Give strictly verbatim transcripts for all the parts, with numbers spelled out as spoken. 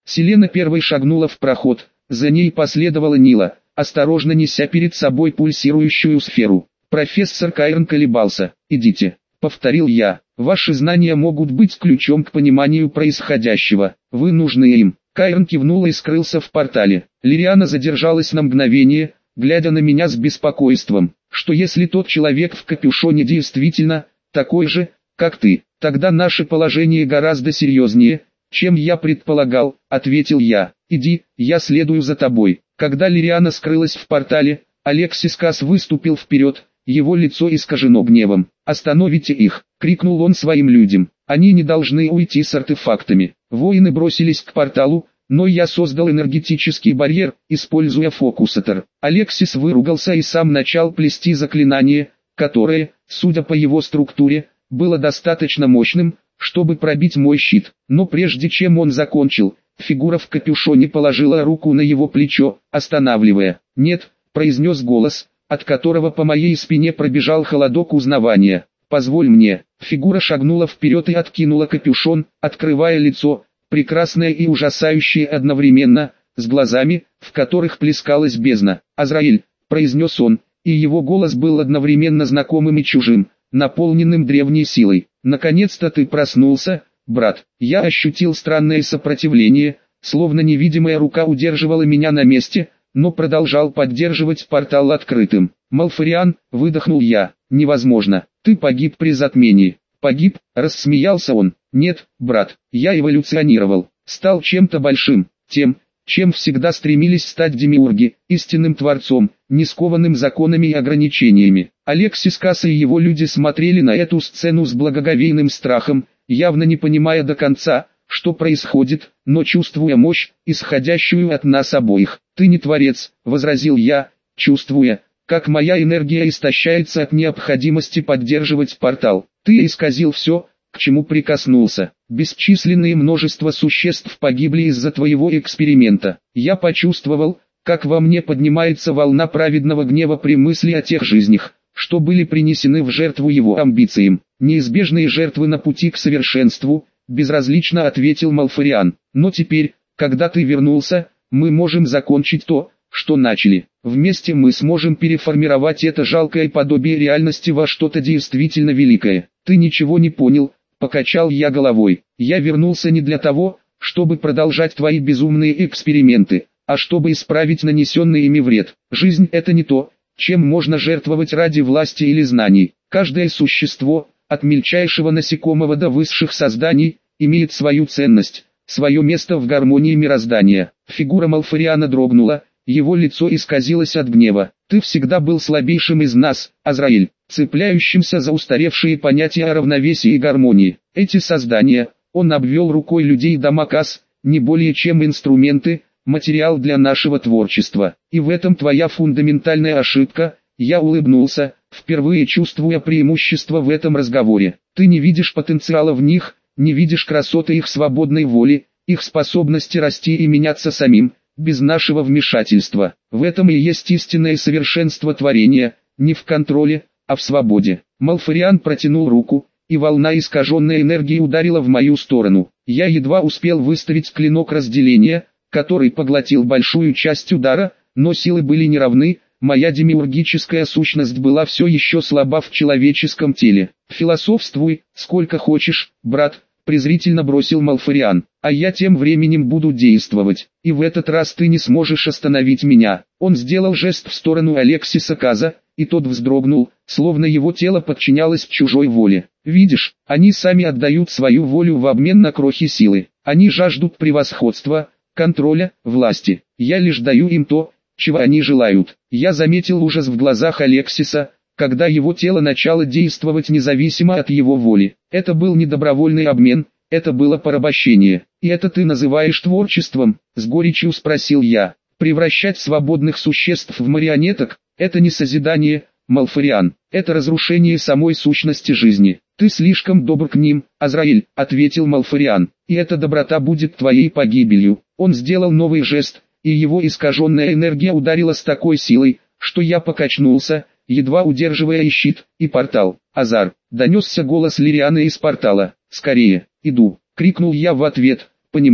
Селена первой шагнула в проход, за ней последовала Нила, осторожно неся перед собой пульсирующую сферу. Профессор Кайрон колебался. «Идите», — повторил я, — «ваши знания могут быть ключом к пониманию происходящего, вы нужны им». Кайрон кивнул и скрылся в портале. Лириана задержалась на мгновение, глядя на меня с беспокойством. «Что если тот человек в капюшоне действительно такой же, как ты? Тогда наше положение гораздо серьезнее, чем я предполагал», — ответил я. «Иди, я следую за тобой». Когда Лириана скрылась в портале, Алексис Касс выступил вперед, его лицо искажено гневом. «Остановите их!» — крикнул он своим людям. «Они не должны уйти с артефактами». Воины бросились к порталу, но я создал энергетический барьер, используя фокусатор. Алексис выругался и сам начал плести заклинание, которое, судя по его структуре, было достаточно мощным, чтобы пробить мой щит. Но прежде чем он закончил, фигура в капюшоне положила руку на его плечо, останавливая. «Нет», — произнес голос, от которого по моей спине пробежал холодок узнавания. «Позволь мне». Фигура шагнула вперед и откинула капюшон, открывая лицо, прекрасное и ужасающее одновременно, с глазами, в которых плескалась бездна. «Азраиль», — произнес он, и его голос был одновременно знакомым и чужим, наполненным древней силой. «Наконец-то ты проснулся, брат». Я ощутил странное сопротивление, словно невидимая рука удерживала меня на месте, но продолжал поддерживать портал открытым. «Малфариан», — выдохнул я, — «невозможно, ты погиб при затмении». «Погиб?» — рассмеялся он. «Нет, брат, я эволюционировал, стал чем-то большим, тем, чем всегда стремились стать демиурги, истинным творцом, не скованным законами и ограничениями». Алексис Касс и его люди смотрели на эту сцену с благоговейным страхом, явно не понимая до конца, что происходит, но чувствуя мощь, исходящую от нас обоих. «Ты не творец», — возразил я, чувствуя, как моя энергия истощается от необходимости поддерживать портал. «Ты исказил все, к чему прикоснулся. Бесчисленное множество существ погибли из-за твоего эксперимента». Я почувствовал, как во мне поднимается волна праведного гнева при мысли о тех жизнях, что были принесены в жертву его амбициям. «Неизбежные жертвы на пути к совершенству», — безразлично ответил Малфариан. «Но теперь, когда ты вернулся, мы можем закончить то, что начали. Вместе мы сможем переформировать это жалкое подобие реальности во что-то действительно великое». «Ты ничего не понял», — покачал я головой. «Я вернулся не для того, чтобы продолжать твои безумные эксперименты, а чтобы исправить нанесенный ими вред. Жизнь — это не то, чем можно жертвовать ради власти или знаний. Каждое существо, от мельчайшего насекомого до высших созданий, имеет свою ценность, свое место в гармонии мироздания». Фигура Малфариана дрогнула, его лицо исказилось от гнева. «Ты всегда был слабейшим из нас, Азраиль, цепляющимся за устаревшие понятия о равновесии и гармонии. Эти создания», — он обвел рукой людей Дамакас, — «не более чем инструменты, материал для нашего творчества. И в этом твоя фундаментальная ошибка». Я улыбнулся, впервые чувствуя преимущество в этом разговоре. «Ты не видишь потенциала в них, не видишь красоты их свободной воли, их способности расти и меняться самим, без нашего вмешательства. В этом и есть истинное совершенство творения, не в контроле, а в свободе». Малфариан протянул руку, и волна искаженной энергии ударила в мою сторону. Я едва успел выставить клинок разделения, который поглотил большую часть удара, но силы были неравны, моя демиургическая сущность была все еще слаба в человеческом теле. «Философствуй, сколько хочешь, брат», — презрительно бросил Малфариан, — «а я тем временем буду действовать, и в этот раз ты не сможешь остановить меня». Он сделал жест в сторону Алексиса Каза, и тот вздрогнул, словно его тело подчинялось чужой воле. «Видишь, они сами отдают свою волю в обмен на крохи силы. Они жаждут превосходства, контроля, власти. Я лишь даю им то, чего они желают». Я заметил ужас в глазах Алексиса, когда его тело начало действовать независимо от его воли. Это был не добровольный обмен, это было порабощение. «И это ты называешь творчеством?» — с горечью спросил я. «Превращать свободных существ в марионеток — это не созидание, Малфариан, это разрушение самой сущности жизни. Ты слишком добр к ним, Азраиль», — ответил Малфариан, — «и эта доброта будет твоей погибелью». Он сделал новый жест, и его искаженная энергия ударила с такой силой, что я покачнулся, едва удерживая и щит, и портал. «Азар!» — донесся голос Лирианы из портала. «Скорее, иду!» — крикнул я в ответ, понимая,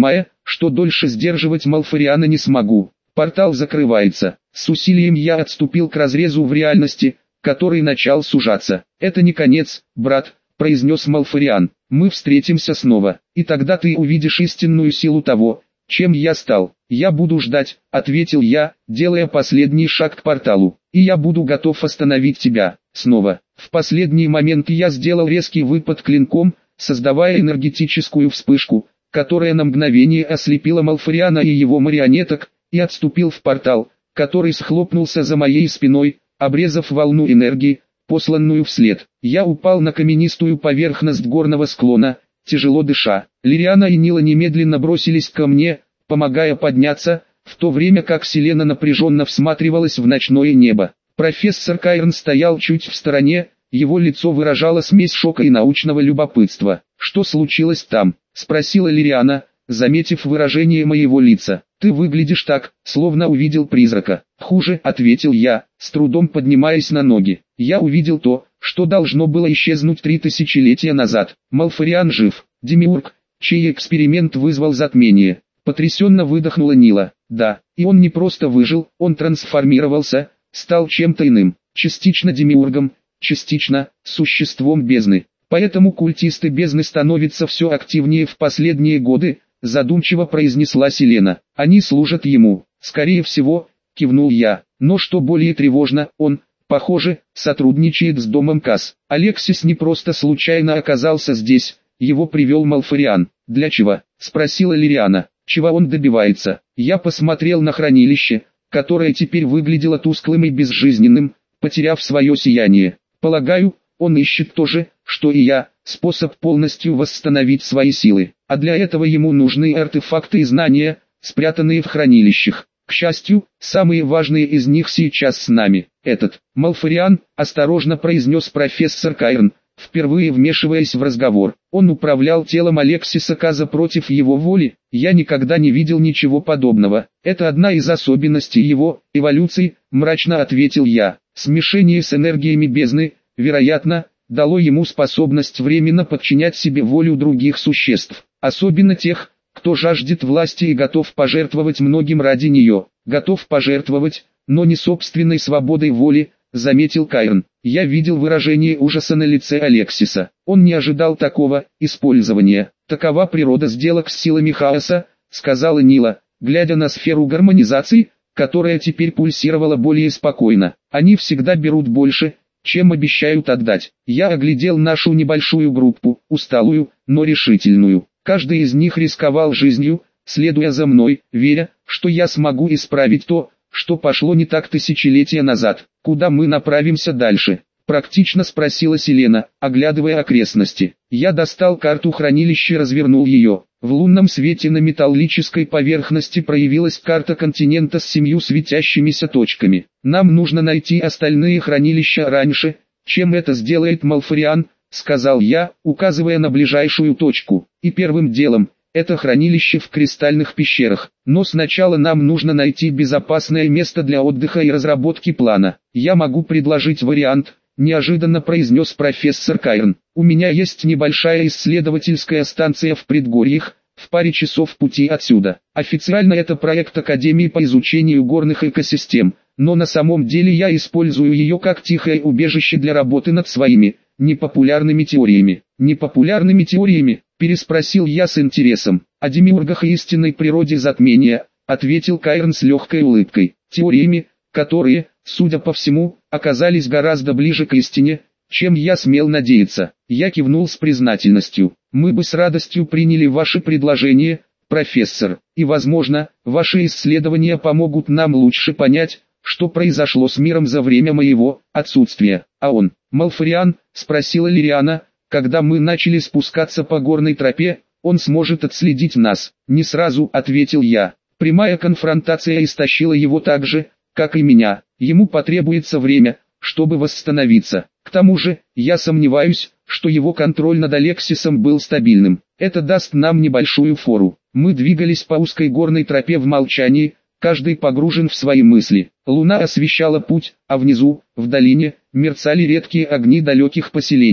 что дольше сдерживать Малфариана не смогу. Портал закрывается. С усилием я отступил к разрезу в реальности, который начал сужаться. «Это не конец, брат», — произнес Малфариан. «Мы встретимся снова, и тогда ты увидишь истинную силу того, чем я стал». «Я буду ждать», — ответил я, делая последний шаг к порталу. «И я буду готов остановить тебя». Снова. В последний момент я сделал резкий выпад клинком, создавая энергетическую вспышку, которая на мгновение ослепила Малфариана и его марионеток, и отступил в портал, который схлопнулся за моей спиной, обрезав волну энергии, посланную вслед. Я упал на каменистую поверхность горного склона, тяжело дыша. Лириана и Нила немедленно бросились ко мне, помогая подняться, в то время как Селена напряженно всматривалась в ночное небо. Профессор Кайрон стоял чуть в стороне, его лицо выражало смесь шока и научного любопытства. «Что случилось там?» — спросила Лириана, заметив выражение моего лица. «Ты выглядишь так, словно увидел призрака». «Хуже», — ответил я, с трудом поднимаясь на ноги. «Я увидел то, что должно было исчезнуть три тысячелетия назад. Малфариан жив. Демиург, чей эксперимент вызвал затмение». Потрясенно выдохнула Нила. «Да, и он не просто выжил, он трансформировался, стал чем-то иным, частично демиургом, частично существом бездны. Поэтому культисты бездны становятся все активнее в последние годы», задумчиво произнесла Селена. «Они служат ему». «Скорее всего», кивнул я. «Но что более тревожно, он, похоже, сотрудничает с домом Касс. Алексис не просто случайно оказался здесь, его привел Малфариан». «Для чего?» — спросила Лириана. «Чего он добивается?» Я посмотрел на хранилище, которое теперь выглядело тусклым и безжизненным, потеряв свое сияние. «Полагаю, он ищет то же, что и я, способ полностью восстановить свои силы. А для этого ему нужны артефакты и знания, спрятанные в хранилищах. К счастью, самые важные из них сейчас с нами. Этот, Малфариан», осторожно произнес профессор Кайрон, впервые вмешиваясь в разговор. «Он управлял телом Алексиса Каза против его воли. Я никогда не видел ничего подобного. Это одна из особенностей его эволюции», мрачно ответил я. «Смешение с энергиями бездны, вероятно, дало ему способность временно подчинять себе волю других существ, особенно тех, кто жаждет власти и готов пожертвовать многим ради нее». «Готов пожертвовать, но не собственной свободой воли», заметил Кайрон. Я видел выражение ужаса на лице Алексиса. Он не ожидал такого использования. «Такова природа сделок с силами хаоса», сказала Нила, глядя на сферу гармонизации, которая теперь пульсировала более спокойно. «Они всегда берут больше, чем обещают отдать». Я оглядел нашу небольшую группу, усталую, но решительную. Каждый из них рисковал жизнью, следуя за мной, веря, что я смогу исправить то, что пошло не так тысячелетия назад. «Куда мы направимся дальше?» — практично спросила Селена, оглядывая окрестности. Я достал карту хранилища и развернул ее. В лунном свете на металлической поверхности проявилась карта континента с семью светящимися точками. «Нам нужно найти остальные хранилища раньше, чем это сделает Малфариан», — сказал я, указывая на ближайшую точку. «И первым делом, это хранилище в кристальных пещерах. Но сначала нам нужно найти безопасное место для отдыха и разработки плана. Я могу предложить вариант», — неожиданно произнес профессор Кайрон. «У меня есть небольшая исследовательская станция в предгорьях, в паре часов пути отсюда. Официально это проект Академии по изучению горных экосистем, но на самом деле я использую ее как тихое убежище для работы над своими непопулярными теориями». «Непопулярными теориями?» — переспросил я с интересом. «О демиургах и истинной природе затмения», — ответил Кайрон с легкой улыбкой. «Теориями, которые, судя по всему, оказались гораздо ближе к истине, чем я смел надеяться». Я кивнул с признательностью. «Мы бы с радостью приняли ваше предложение, профессор, и, возможно, ваши исследования помогут нам лучше понять, что произошло с миром за время моего отсутствия». «А он, Малфариан?» — спросила Лириана. «Когда мы начали спускаться по горной тропе, он сможет отследить нас». «Не сразу», — ответил я. «Прямая конфронтация истощила его так же, как и меня. Ему потребуется время, чтобы восстановиться. К тому же, я сомневаюсь, что его контроль над Алексисом был стабильным. Это даст нам небольшую фору». Мы двигались по узкой горной тропе в молчании, каждый погружен в свои мысли. Луна освещала путь, а внизу, в долине, мерцали редкие огни далеких поселений.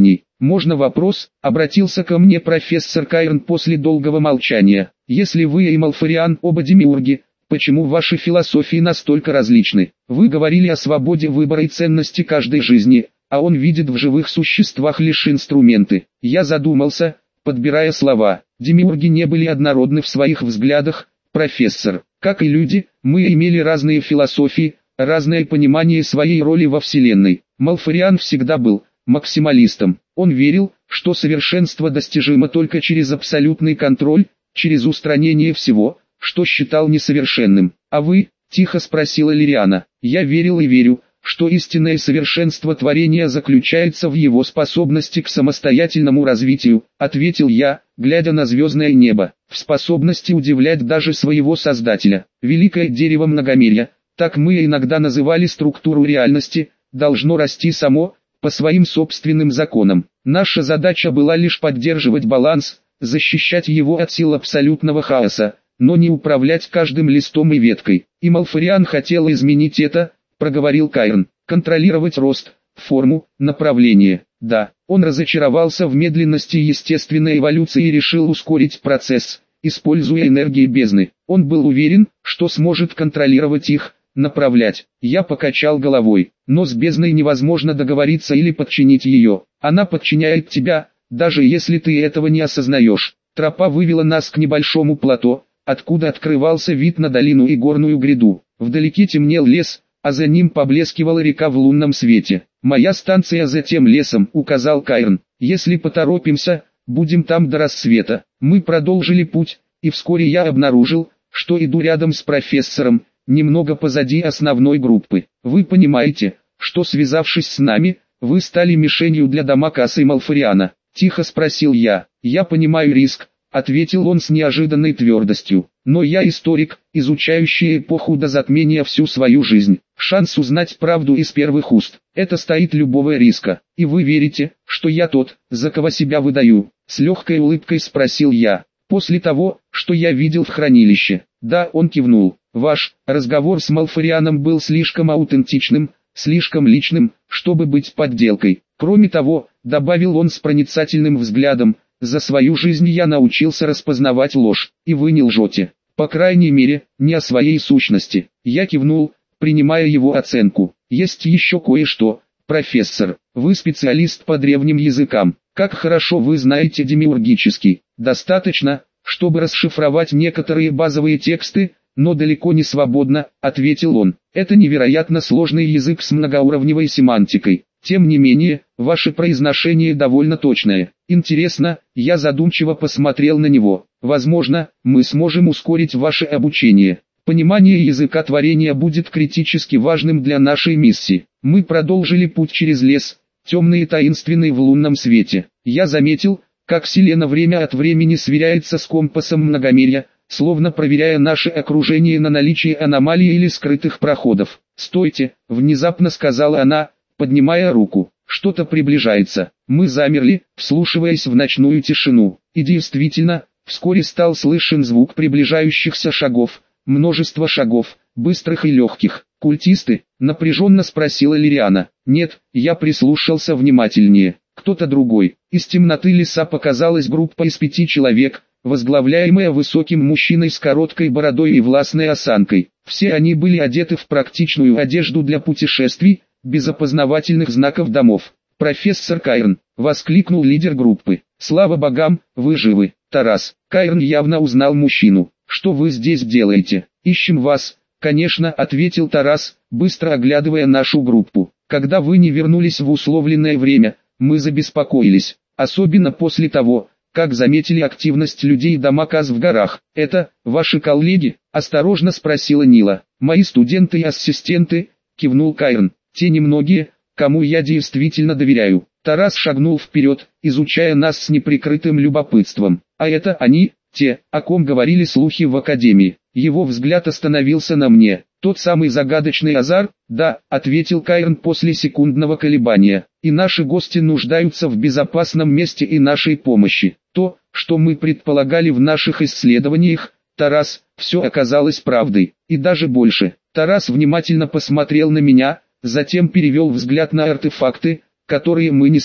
«Можно вопрос?» — обратился ко мне профессор Кайрон после долгого молчания. «Если вы и Малфариан оба демиурги, почему ваши философии настолько различны? Вы говорили о свободе выбора и ценности каждой жизни, а он видит в живых существах лишь инструменты». Я задумался, подбирая слова. «Демиурги не были однородны в своих взглядах, профессор. Как и люди, мы имели разные философии, разное понимание своей роли во Вселенной. Малфариан всегда был максималистом. Он верил, что совершенство достижимо только через абсолютный контроль, через устранение всего, что считал несовершенным. А вы?» — тихо спросила Лириана. «Я верил и верю, что истинное совершенство творения заключается в его способности к самостоятельному развитию», — ответил я, глядя на звездное небо, «в способности удивлять даже своего Создателя. Великое дерево многомерия, так мы иногда называли структуру реальности, должно расти само, по своим собственным законам. Наша задача была лишь поддерживать баланс, защищать его от сил абсолютного хаоса, но не управлять каждым листом и веткой. И Малфариан хотел изменить это», — проговорил Кайрон, «контролировать рост, форму, направление». Да, он разочаровался в медленности естественной эволюции и решил ускорить процесс, используя энергии бездны. Он был уверен, что сможет контролировать их, направлять. Я покачал головой. «Но с бездной невозможно договориться или подчинить ее. Она подчиняет тебя, даже если ты этого не осознаешь». Тропа вывела нас к небольшому плато, откуда открывался вид на долину и горную гряду. Вдалеке темнел лес, а за ним поблескивала река в лунном свете. «Моя станция за тем лесом», — указал Кайрон. «Если поторопимся, будем там до рассвета». Мы продолжили путь, и вскоре я обнаружил, что иду рядом с профессором, немного позади основной группы. «Вы понимаете, что, связавшись с нами, вы стали мишенью для Дамакаса и Малфариана?» — тихо спросил я. «Я понимаю риск», — ответил он с неожиданной твердостью. «Но я историк, изучающий эпоху до затмения всю свою жизнь. Шанс узнать правду из первых уст — это стоит любого риска. И вы верите, что я тот, за кого себя выдаю?» — с легкой улыбкой спросил я. «После того, что я видел в хранилище». «Да», — он кивнул. «Ваш разговор с Малфарианом был слишком аутентичным, слишком личным, чтобы быть подделкой. Кроме того», — добавил он с проницательным взглядом, «за свою жизнь я научился распознавать ложь, и вы не лжете. По крайней мере, не о своей сущности». Я кивнул, принимая его оценку. «Есть еще кое-что, профессор. Вы специалист по древним языкам. Как хорошо вы знаете демиургический. Достаточно, чтобы расшифровать некоторые базовые тексты, но далеко не свободно», — ответил он. «Это невероятно сложный язык с многоуровневой семантикой. Тем не менее, ваше произношение довольно точное. Интересно», — я задумчиво посмотрел на него. «Возможно, мы сможем ускорить ваше обучение. Понимание языка творения будет критически важным для нашей миссии». Мы продолжили путь через лес, темный и таинственный в лунном свете. Я заметил, как Селена время от времени сверяется с компасом многомерия, словно проверяя наше окружение на наличие аномалий или скрытых проходов. «Стойте», — внезапно сказала она, поднимая руку. «Что-то приближается». Мы замерли, вслушиваясь в ночную тишину. И действительно, вскоре стал слышен звук приближающихся шагов, множество шагов, быстрых и легких. «Культисты?» — напряженно спросила Лириана. «Нет», — я прислушался внимательнее. «Кто-то другой». Из темноты леса показалась группа из пяти человек, возглавляемая высоким мужчиной с короткой бородой и властной осанкой. Все они были одеты в практичную одежду для путешествий, без опознавательных знаков домов. «Профессор Кайрон!» — воскликнул лидер группы. «Слава богам, вы живы!» «Тарас!» — Кайрон явно узнал мужчину. «Что вы здесь делаете?» «Ищем вас!» «Конечно!» — ответил Тарас, быстро оглядывая нашу группу. «Когда вы не вернулись в условленное время, мы забеспокоились. Особенно после того, как заметили активность людей Дамакас в горах. Это ваши коллеги?» — осторожно спросила Нила. «Мои студенты и ассистенты», — кивнул Кайрон. «Те немногие, кому я действительно доверяю». Тарас шагнул вперед, изучая нас с неприкрытым любопытством. «А это они, те, о ком говорили слухи в Академии». Его взгляд остановился на мне. «Тот самый загадочный Азар?» «Да», — ответил Кайрон после секундного колебания. «И наши гости нуждаются в безопасном месте и нашей помощи. То, что мы предполагали в наших исследованиях, Тарас, все оказалось правдой, и даже больше». Тарас внимательно посмотрел на меня, затем перевел взгляд на артефакты, которые мы несли.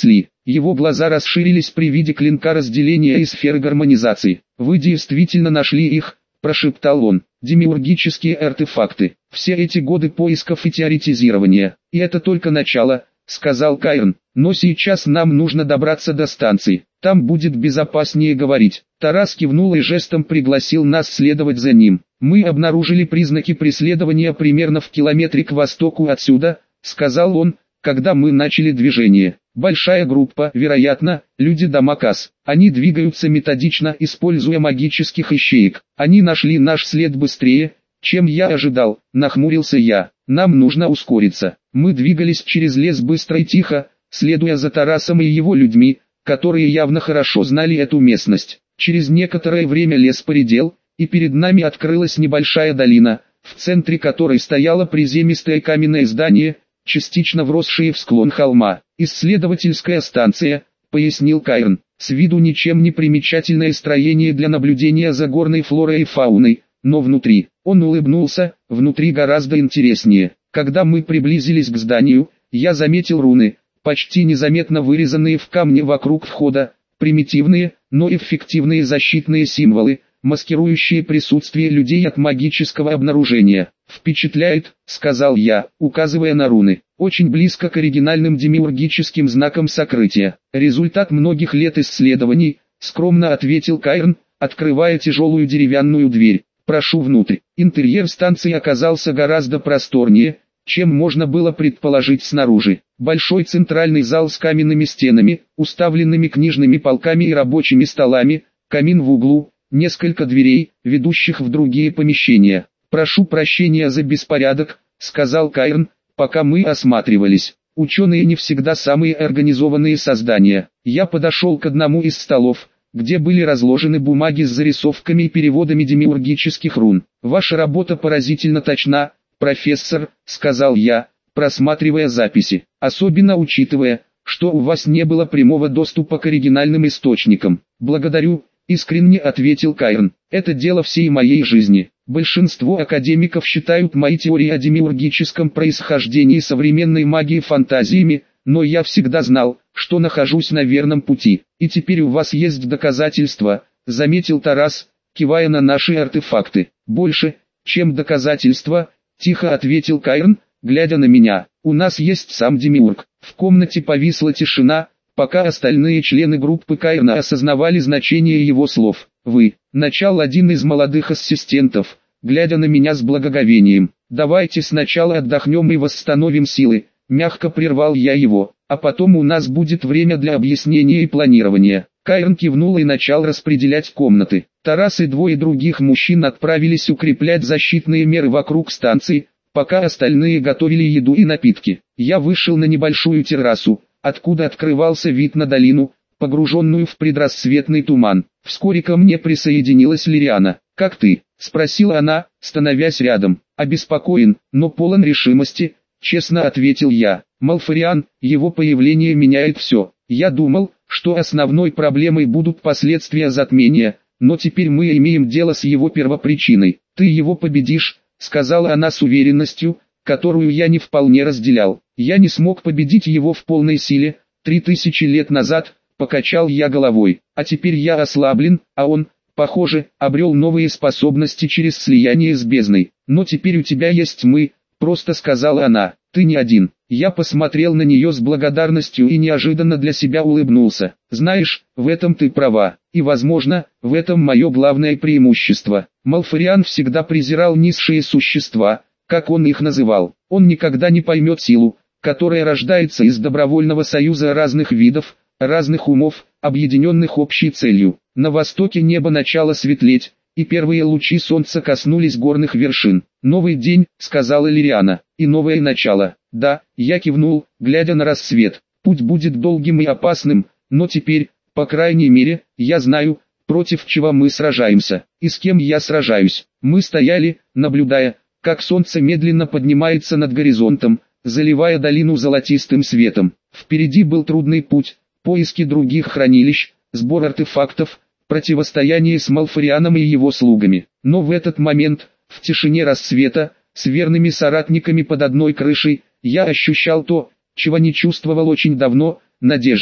Его глаза расширились при виде клинка разделения и сферы гармонизации. «Вы действительно нашли их», – прошептал он. «Демиургические артефакты. Все эти годы поисков и теоретизирования. И это только начало», – сказал Кайрон. «Но сейчас нам нужно добраться до станции. Там будет безопаснее говорить». Тарас кивнул и жестом пригласил нас следовать за ним. «Мы обнаружили признаки преследования примерно в километре к востоку отсюда», – сказал он, когда мы начали движение. «Большая группа, вероятно, люди Дамакас. Они двигаются методично, используя магических ищеек. Они нашли наш след быстрее, чем я ожидал», – нахмурился я. «Нам нужно ускориться». Мы двигались через лес быстро и тихо, следуя за Тарасом и его людьми, которые явно хорошо знали эту местность. Через некоторое время лес поредел, и перед нами открылась небольшая долина, в центре которой стояло приземистое каменное здание, частично вросшее в склон холма. «Исследовательская станция», — пояснил Кайрон. «С виду ничем не примечательное строение для наблюдения за горной флорой и фауной, но внутри...» Он улыбнулся, «внутри гораздо интереснее. Когда мы приблизились к зданию, я заметил руны, почти незаметно вырезанные в камне вокруг входа, примитивные, но эффективные защитные символы, маскирующие присутствие людей от магического обнаружения. «Впечатляет», — сказал я, указывая на руны. «Очень близко к оригинальным демиургическим знакам сокрытия. Результат многих лет исследований», — скромно ответил Кайрон, открывая тяжелую деревянную дверь. «Прошу внутрь». Интерьер станции оказался гораздо просторнее, чем можно было предположить снаружи. Большой центральный зал с каменными стенами, уставленными книжными полками и рабочими столами, камин в углу, несколько дверей, ведущих в другие помещения. «Прошу прощения за беспорядок», — сказал Кайрон, пока мы осматривались. «Ученые не всегда самые организованные создания». Я подошел к одному из столов, где были разложены бумаги с зарисовками и переводами демиургических рун. «Ваша работа поразительно точна, профессор», — сказал я, просматривая записи. «Особенно учитывая, что у вас не было прямого доступа к оригинальным источникам». «Благодарю», — искренне ответил Кайрон. «Это дело всей моей жизни. Большинство академиков считают мои теории о демиургическом происхождении современной магии фантазиями, но я всегда знал, что нахожусь на верном пути. И теперь у вас есть доказательства», — заметил Тарас, кивая на наши артефакты. «Больше, чем доказательства», — тихо ответил Кайрон, глядя на меня. «У нас есть сам демиург». В комнате повисла тишина, пока остальные члены группы Кайрона осознавали значение его слов. «Вы», — начал один из молодых ассистентов, глядя на меня с благоговением. «Давайте сначала отдохнем и восстановим силы», — мягко прервал я его, «а потом у нас будет время для объяснения и планирования». Кайрон кивнул и начал распределять комнаты. Тарас и двое других мужчин отправились укреплять защитные меры вокруг станции, пока остальные готовили еду и напитки. Я вышел на небольшую террасу, откуда открывался вид на долину, погруженную в предрассветный туман. Вскоре ко мне присоединилась Лириана. «Как ты?» – спросила она, становясь рядом. «Обеспокоен, но полон решимости», – честно ответил я. «Малфариан, его появление меняет все. Я думал, что основной проблемой будут последствия затмения, но теперь мы имеем дело с его первопричиной. Ты его победишь», — сказала она с уверенностью, которую я не вполне разделял. «Я не смог победить его в полной силе, три тысячи лет назад», — покачал я головой. «А теперь я ослаблен, а он, похоже, обрел новые способности через слияние с бездной. Но теперь у тебя есть мы», — просто сказала она. «Ты не один». Я посмотрел на нее с благодарностью и неожиданно для себя улыбнулся. «Знаешь, в этом ты права, и возможно, в этом мое главное преимущество». Малфариан всегда презирал низшие существа, как он их называл. Он никогда не поймет силу, которая рождается из добровольного союза разных видов, разных умов, объединенных общей целью. На востоке небо начало светлеть, и первые лучи солнца коснулись горных вершин. «Новый день», — сказала Лириана, — «и новое начало». «Да», — я кивнул, глядя на рассвет. «Путь будет долгим и опасным, но теперь, по крайней мере, я знаю, против чего мы сражаемся, и с кем я сражаюсь». Мы стояли, наблюдая, как солнце медленно поднимается над горизонтом, заливая долину золотистым светом. Впереди был трудный путь, поиски других хранилищ, сбор артефактов, противостояние с Малфарианом и его слугами. Но в этот момент, в тишине рассвета, с верными соратниками под одной крышей, я ощущал то, чего не чувствовал очень давно, надежду.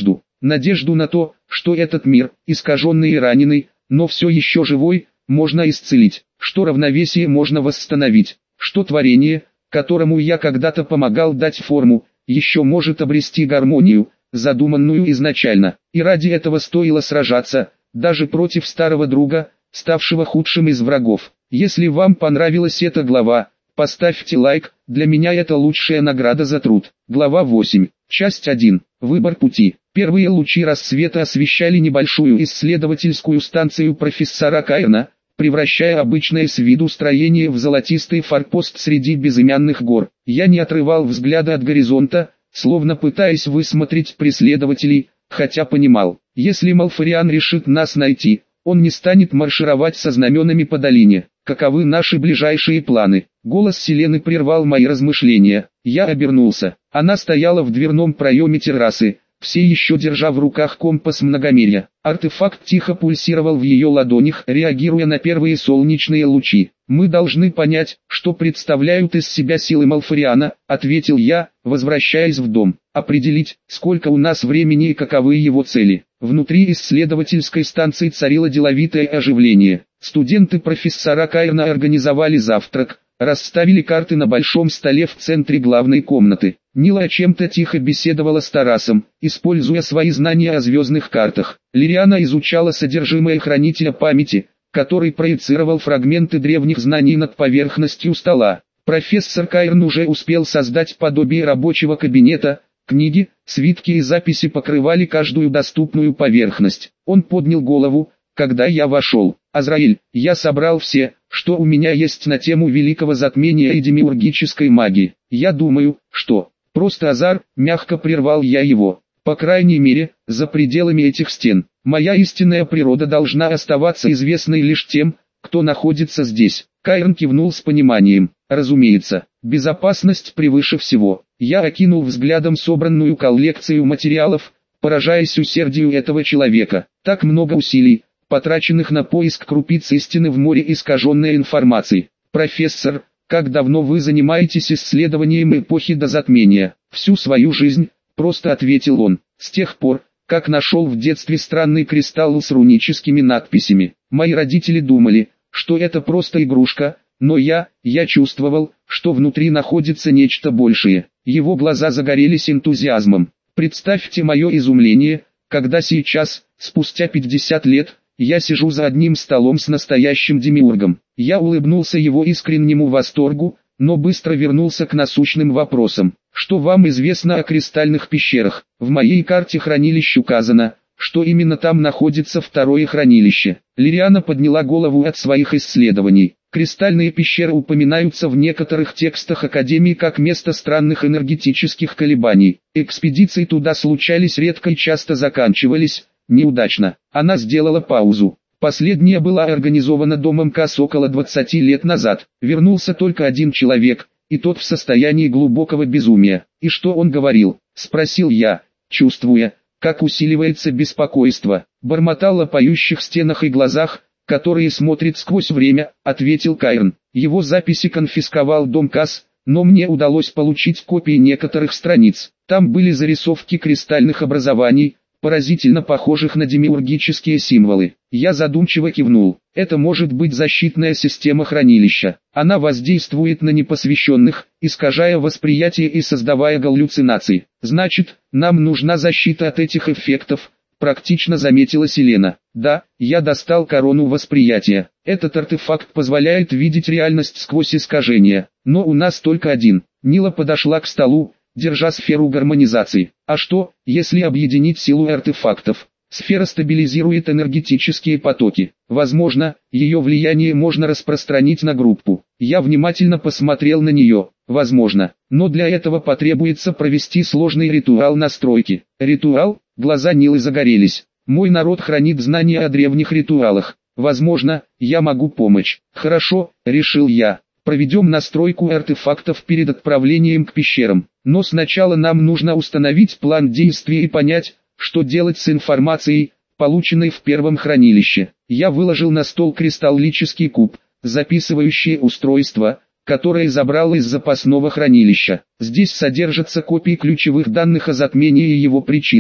надежду на то, что этот мир, искаженный и раненый, но все еще живой, можно исцелить, что равновесие можно восстановить, что творение, которому я когда-то помогал дать форму, еще может обрести гармонию, задуманную изначально, и ради этого стоило сражаться, даже против старого друга, ставшего худшим из врагов. Если вам понравилась эта глава, поставьте лайк, для меня это лучшая награда за труд. Глава восемь. Часть один. Выбор пути. Первые лучи рассвета освещали небольшую исследовательскую станцию профессора Кайрна, превращая обычное с виду строение в золотистый форпост среди безымянных гор. Я не отрывал взгляда от горизонта, словно пытаясь высмотреть преследователей, хотя понимал, если Малфариан решит нас найти, он не станет маршировать со знаменами по долине. Каковы наши ближайшие планы? Голос Селены прервал мои размышления. Я обернулся. Она стояла в дверном проеме террасы, все еще держа в руках компас многомерья. Артефакт тихо пульсировал в ее ладонях, реагируя на первые солнечные лучи. «Мы должны понять, что представляют из себя силы Малфариана», — ответил я, возвращаясь в дом. «Определить, сколько у нас времени и каковы его цели». Внутри исследовательской станции царило деловитое оживление. Студенты профессора Кайрна организовали завтрак, расставили карты на большом столе в центре главной комнаты. Нила о чем-то тихо беседовала с Тарасом, используя свои знания о звездных картах. Лириана изучала содержимое хранителя памяти, который проецировал фрагменты древних знаний над поверхностью стола. Профессор Кайрн уже успел создать подобие рабочего кабинета. Книги, свитки и записи покрывали каждую доступную поверхность. Он поднял голову, когда я вошел. «Азраиль, я собрал все, что у меня есть на тему великого затмения и демиургической магии. Я думаю, что...» «Просто Азар», мягко прервал я его. «По крайней мере, за пределами этих стен. Моя истинная природа должна оставаться известной лишь тем, кто находится здесь». Кайрн кивнул с пониманием. «Разумеется, безопасность превыше всего». Я окинул взглядом собранную коллекцию материалов, поражаясь усердию этого человека. Так много усилий, потраченных на поиск крупиц истины в море искаженной информации. «Профессор, как давно вы занимаетесь исследованием эпохи до затмения?» «Всю свою жизнь», — просто ответил он. «С тех пор, как нашел в детстве странный кристалл с руническими надписями. Мои родители думали, что это просто игрушка, но я, я чувствовал, что внутри находится нечто большее». Его глаза загорелись энтузиазмом. «Представьте мое изумление, когда сейчас, спустя пятьдесят лет, я сижу за одним столом с настоящим демиургом». Я улыбнулся его искреннему восторгу, но быстро вернулся к насущным вопросам. «Что вам известно о кристальных пещерах?» «В моей карте хранилищ указано, что именно там находится второе хранилище». Лириана подняла голову от своих исследований. «Кристальные пещеры упоминаются в некоторых текстах Академии как место странных энергетических колебаний. Экспедиции туда случались редко и часто заканчивались неудачно». Она сделала паузу. «Последняя была организована домом Касс около двадцати лет назад. Вернулся только один человек, и тот в состоянии глубокого безумия». «И что он говорил?» — спросил я, чувствуя, как усиливается беспокойство. «Бормотал о поющих стенах и глазах, которые смотрят сквозь время», — ответил Кайрн. «Его записи конфисковал дом Касс, но мне удалось получить копии некоторых страниц. Там были зарисовки кристальных образований, поразительно похожих на демиургические символы». Я задумчиво кивнул. «Это может быть защитная система хранилища. Она воздействует на непосвященных, искажая восприятие и создавая галлюцинации. Значит, нам нужна защита от этих эффектов», — практично заметила Селена. «Да, я достал корону восприятия. Этот артефакт позволяет видеть реальность сквозь искажения. Но у нас только один». Нила подошла к столу, держа сферу гармонизации. «А что, если объединить силу артефактов?» «Сфера стабилизирует энергетические потоки. Возможно, ее влияние можно распространить на группу». Я внимательно посмотрел на нее. «Возможно, но для этого потребуется провести сложный ритуал настройки». «Ритуал?» Глаза Нилы загорелись. «Мой народ хранит знания о древних ритуалах. Возможно, я могу помочь». «Хорошо», — решил я. «Проведем настройку артефактов перед отправлением к пещерам. Но сначала нам нужно установить план действий и понять, что делать с информацией, полученной в первом хранилище». Я выложил на стол кристаллический куб, записывающее устройство, которое забрал из запасного хранилища. Здесь содержатся копии ключевых данных о затмении и его причинах.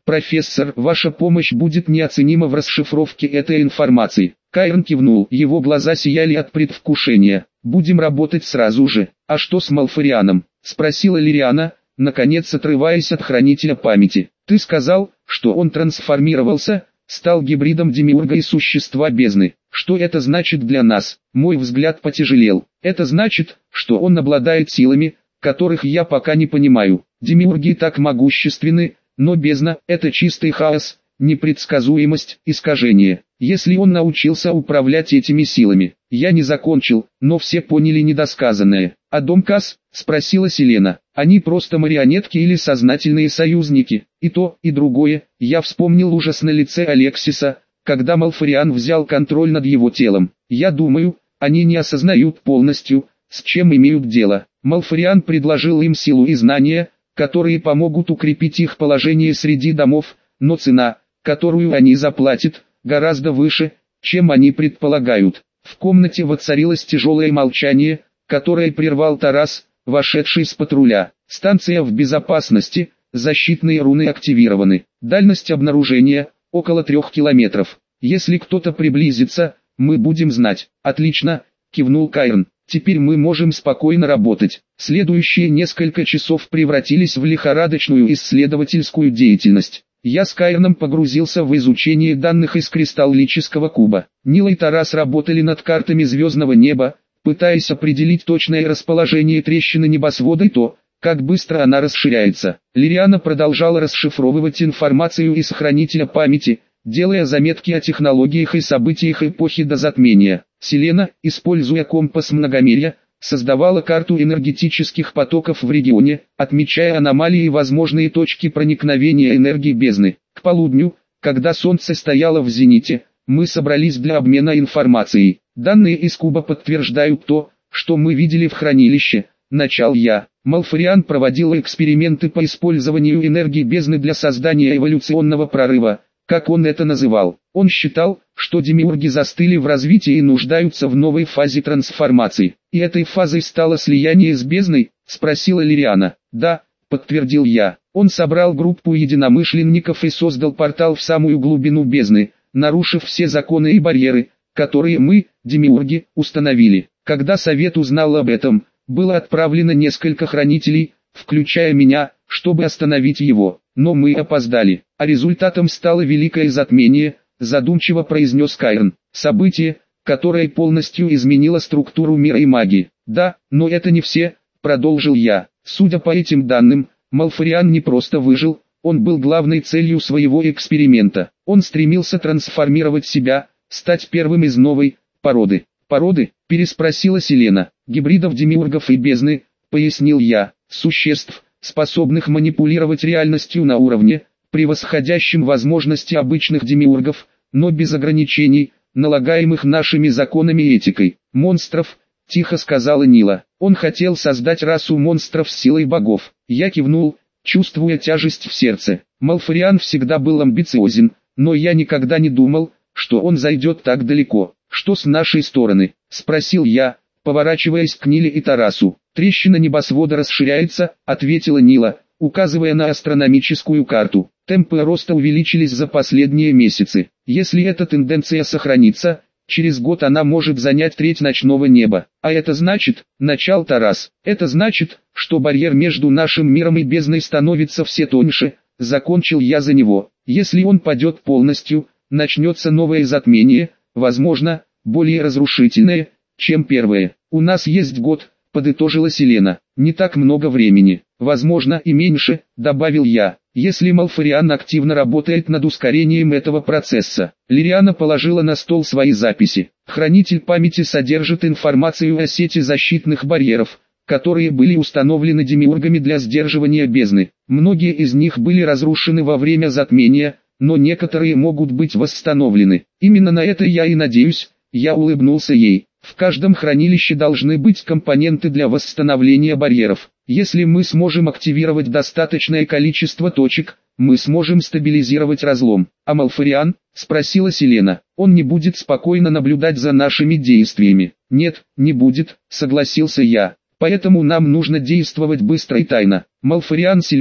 Профессор, ваша помощь будет неоценима в расшифровке этой информации. Кайрон кивнул, его глаза сияли от предвкушения. Будем работать сразу же. А что с Малфарианом? Спросила Лириана, наконец отрываясь от хранителя памяти. Ты сказал, что он трансформировался, стал гибридом демиурга и существа бездны. Что это значит для нас? Мой взгляд потяжелел. Это значит, что он обладает силами, которых я пока не понимаю. Демиурги так могущественны, но бездна – это чистый хаос, непредсказуемость, искажение. Если он научился управлять этими силами, я не закончил, но все поняли недосказанное. А Домкас? Спросила Селена. Они просто марионетки или сознательные союзники? И то, и другое. Я вспомнил ужас на лице Алексиса, когда Малфариан взял контроль над его телом. Я думаю, они не осознают полностью, с чем имеют дело. Малфариан предложил им силу и знания, которые помогут укрепить их положение среди домов, но цена, которую они заплатят, гораздо выше, чем они предполагают. В комнате воцарилось тяжелое молчание, которое прервал Тарас, вошедший с патруля. Станция в безопасности, защитные руны активированы. Дальность обнаружения – около трех километров. Если кто-то приблизится, мы будем знать. Отлично, кивнул Кайрон. Теперь мы можем спокойно работать. Следующие несколько часов превратились в лихорадочную исследовательскую деятельность. Я с Кайроном погрузился в изучение данных из кристаллического куба. Нила и Тарас работали над картами звездного неба, пытаясь определить точное расположение трещины небосвода и то, как быстро она расширяется. Лириана продолжала расшифровывать информацию из хранителя памяти, делая заметки о технологиях и событиях эпохи до затмения. Селена, используя компас многомерья, создавала карту энергетических потоков в регионе, отмечая аномалии и возможные точки проникновения энергии бездны. К полудню, когда солнце стояло в зените, мы собрались для обмена информацией. Данные из куба подтверждают то, что мы видели в хранилище. Начал я. Малфариан проводил эксперименты по использованию энергии бездны для создания эволюционного прорыва, как он это называл. Он считал, что демиурги застыли в развитии и нуждаются в новой фазе трансформации. И этой фазой стало слияние с бездной, спросила Лириана. Да, подтвердил я. Он собрал группу единомышленников и создал портал в самую глубину бездны, нарушив все законы и барьеры, которые мы, демиурги, установили. Когда совет узнал об этом, было отправлено несколько хранителей, включая меня, чтобы остановить его. Но мы опоздали, а результатом стало великое затмение, задумчиво произнес Кайрон. Событие, которое полностью изменило структуру мира и магии. Да, но это не все, продолжил я. Судя по этим данным, Малфариан не просто выжил, он был главной целью своего эксперимента. Он стремился трансформировать себя, стать первым из новой породы. Породы? Переспросила Селена. Гибридов демиургов и бездны, пояснил я, существ, способных манипулировать реальностью на уровне, превосходящем возможности обычных демиургов, но без ограничений, налагаемых нашими законами и этикой. Монстров, тихо сказала Нила. Он хотел создать расу монстров с силой богов. Я кивнул, чувствуя тяжесть в сердце. Малфариан всегда был амбициозен, но я никогда не думал, что он зайдет так далеко. Что с нашей стороны? Спросил я, поворачиваясь к Ниле и Тарасу. Трещина небосвода расширяется, ответила Нила, указывая на астрономическую карту. Темпы роста увеличились за последние месяцы. Если эта тенденция сохранится, через год она может занять треть ночного неба. А это значит, начал Тарас, это значит, что барьер между нашим миром и бездной становится все тоньше, закончил я за него. Если он падет полностью, начнется новое затмение, возможно, более разрушительное, чем первое. У нас есть год, подытожила Селена. Не так много времени, возможно и меньше, добавил я, если Малфариан активно работает над ускорением этого процесса. Лириана положила на стол свои записи. Хранитель памяти содержит информацию о сети защитных барьеров, которые были установлены демиургами для сдерживания бездны. Многие из них были разрушены во время затмения, но некоторые могут быть восстановлены. Именно на это я и надеюсь. Я улыбнулся ей. В каждом хранилище должны быть компоненты для восстановления барьеров. Если мы сможем активировать достаточное количество точек, мы сможем стабилизировать разлом. А Малфариан? Спросила Селена. Он не будет спокойно наблюдать за нашими действиями. Нет, не будет, согласился я. Поэтому нам нужно действовать быстро и тайно. Малфариан силен,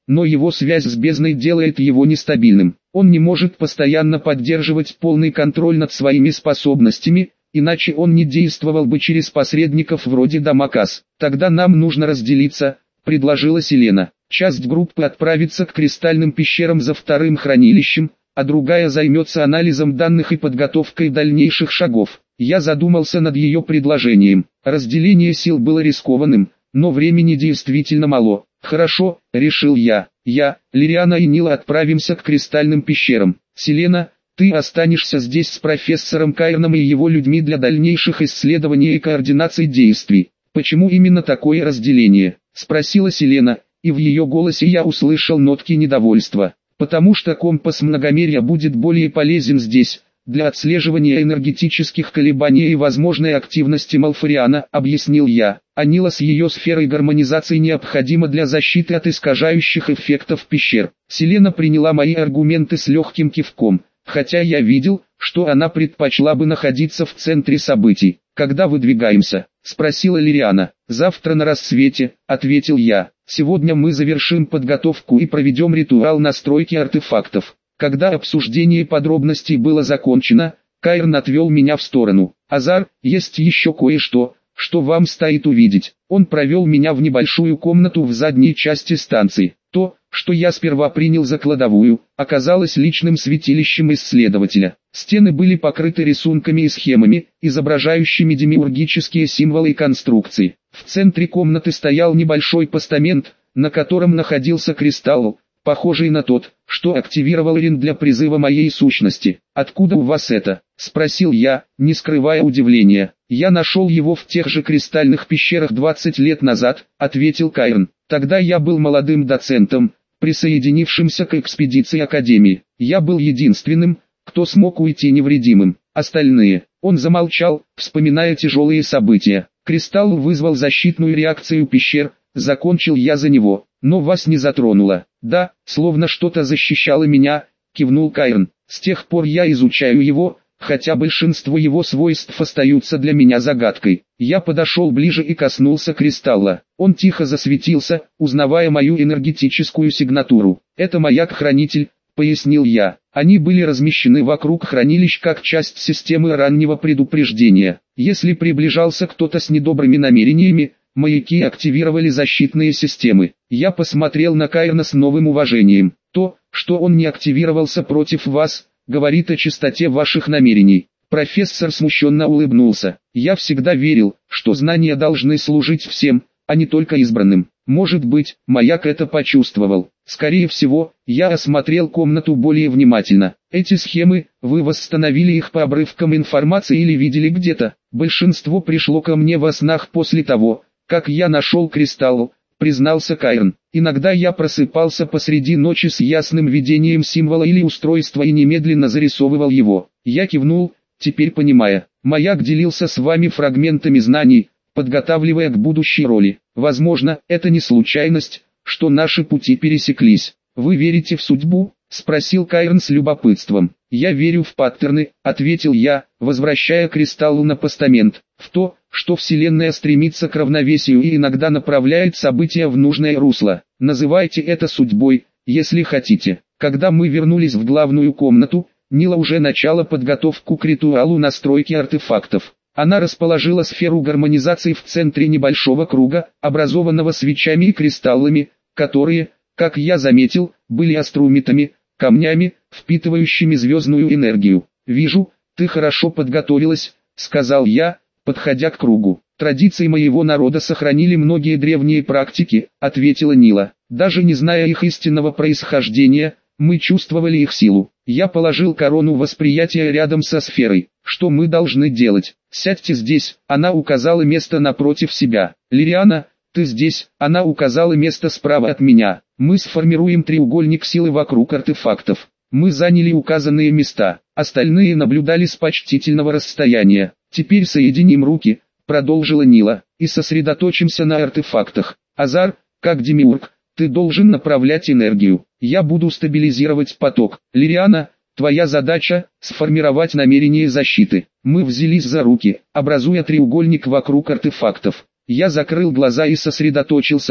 но его связь с бездной делает его нестабильным. Он не может постоянно поддерживать полный контроль над своими способностями, иначе он не действовал бы через посредников вроде Дамакас. Тогда нам нужно разделиться, предложила Селена. Часть группы отправится к кристальным пещерам за вторым хранилищем, а другая займется анализом данных и подготовкой дальнейших шагов. Я задумался над ее предложением. Разделение сил было рискованным, но времени действительно мало. Хорошо, решил я. Я, Лириана и Нила отправимся к кристальным пещерам. Селена, ты останешься здесь с профессором Кайроном и его людьми для дальнейших исследований и координации действий. Почему именно такое разделение? Спросила Селена, и в ее голосе я услышал нотки недовольства. Потому что компас многомерия будет более полезен здесь, для отслеживания энергетических колебаний и возможной активности Малфариана, объяснил я. А Нила с ее сферой гармонизации необходима для защиты от искажающих эффектов пещер. Селена приняла мои аргументы с легким кивком, хотя я видел, что она предпочла бы находиться в центре событий. «Когда выдвигаемся?» – спросила Лириана. «Завтра на рассвете», – ответил я. «Сегодня мы завершим подготовку и проведем ритуал настройки артефактов». Когда обсуждение подробностей было закончено, Кайрон отвел меня в сторону. «Азар, есть еще кое-что, что вам стоит увидеть». Он провел меня в небольшую комнату в задней части станции. То, что я сперва принял за кладовую, оказалось личным святилищем исследователя. Стены были покрыты рисунками и схемами, изображающими демиургические символы и конструкции. В центре комнаты стоял небольшой постамент, на котором находился кристалл, похожий на тот, что активировал Рин для призыва моей сущности. «Откуда у вас это?» – спросил я, не скрывая удивления. «Я нашел его в тех же кристальных пещерах двадцать лет назад», – ответил Кайрон. «Тогда я был молодым доцентом, присоединившимся к экспедиции Академии. Я был единственным, кто смог уйти невредимым. Остальные...» Он замолчал, вспоминая тяжелые события. «Кристалл вызвал защитную реакцию пещер», – закончил я за него. «Но вас не затронуло». «Да, словно что-то защищало меня», – кивнул Кайрон. «С тех пор я изучаю его, хотя большинство его свойств остаются для меня загадкой». Я подошел ближе и коснулся кристалла. Он тихо засветился, узнавая мою энергетическую сигнатуру. «Это маяк-хранитель», – пояснил я. «Они были размещены вокруг хранилищ как часть системы раннего предупреждения. Если приближался кто-то с недобрыми намерениями, маяки активировали защитные системы». Я посмотрел на Кайрона с новым уважением. «То, что он не активировался против вас, говорит о чистоте ваших намерений». Профессор смущенно улыбнулся. «Я всегда верил, что знания должны служить всем, а не только избранным. Может быть, маяк это почувствовал. Скорее всего, я осмотрел комнату более внимательно. Эти схемы, вы восстановили их по обрывкам информации или видели где-то?» «Большинство пришло ко мне во снах после того, как я нашел кристалл», — признался Кайрон. «Иногда я просыпался посреди ночи с ясным видением символа или устройства и немедленно зарисовывал его». Я кивнул, теперь понимая. «Маяк делился с вами фрагментами знаний, подготавливая к будущей роли. Возможно, это не случайность, что наши пути пересеклись». «Вы верите в судьбу?» — спросил Кайрон с любопытством. «Я верю в паттерны», — ответил я, возвращая кристаллу на постамент. «В то, что Вселенная стремится к равновесию и иногда направляет события в нужное русло. Называйте это судьбой, если хотите». Когда мы вернулись в главную комнату, Нила уже начала подготовку к ритуалу настройки артефактов. Она расположила сферу гармонизации в центре небольшого круга, образованного свечами и кристаллами, которые, как я заметил, были аструмитами, камнями, впитывающими звездную энергию. «Вижу, ты хорошо подготовилась», — сказал я, подходя к кругу. «Традиции моего народа сохранили многие древние практики», — ответила Нила. «Даже не зная их истинного происхождения, мы чувствовали их силу. Я положил корону восприятия рядом со сферой. Что мы должны делать? Сядьте здесь», — она указала место напротив себя. «Лириана, ты здесь», — она указала место справа от меня. «Мы сформируем треугольник силы вокруг артефактов». Мы заняли указанные места, остальные наблюдали с почтительного расстояния. «Теперь соединим руки», — продолжила Нила, — «и сосредоточимся на артефактах. Азар, как демиург, ты должен направлять энергию. Я буду стабилизировать поток. Лириана, твоя задача — сформировать намерение защиты». Мы взялись за руки, образуя треугольник вокруг артефактов. Я закрыл глаза и сосредоточился,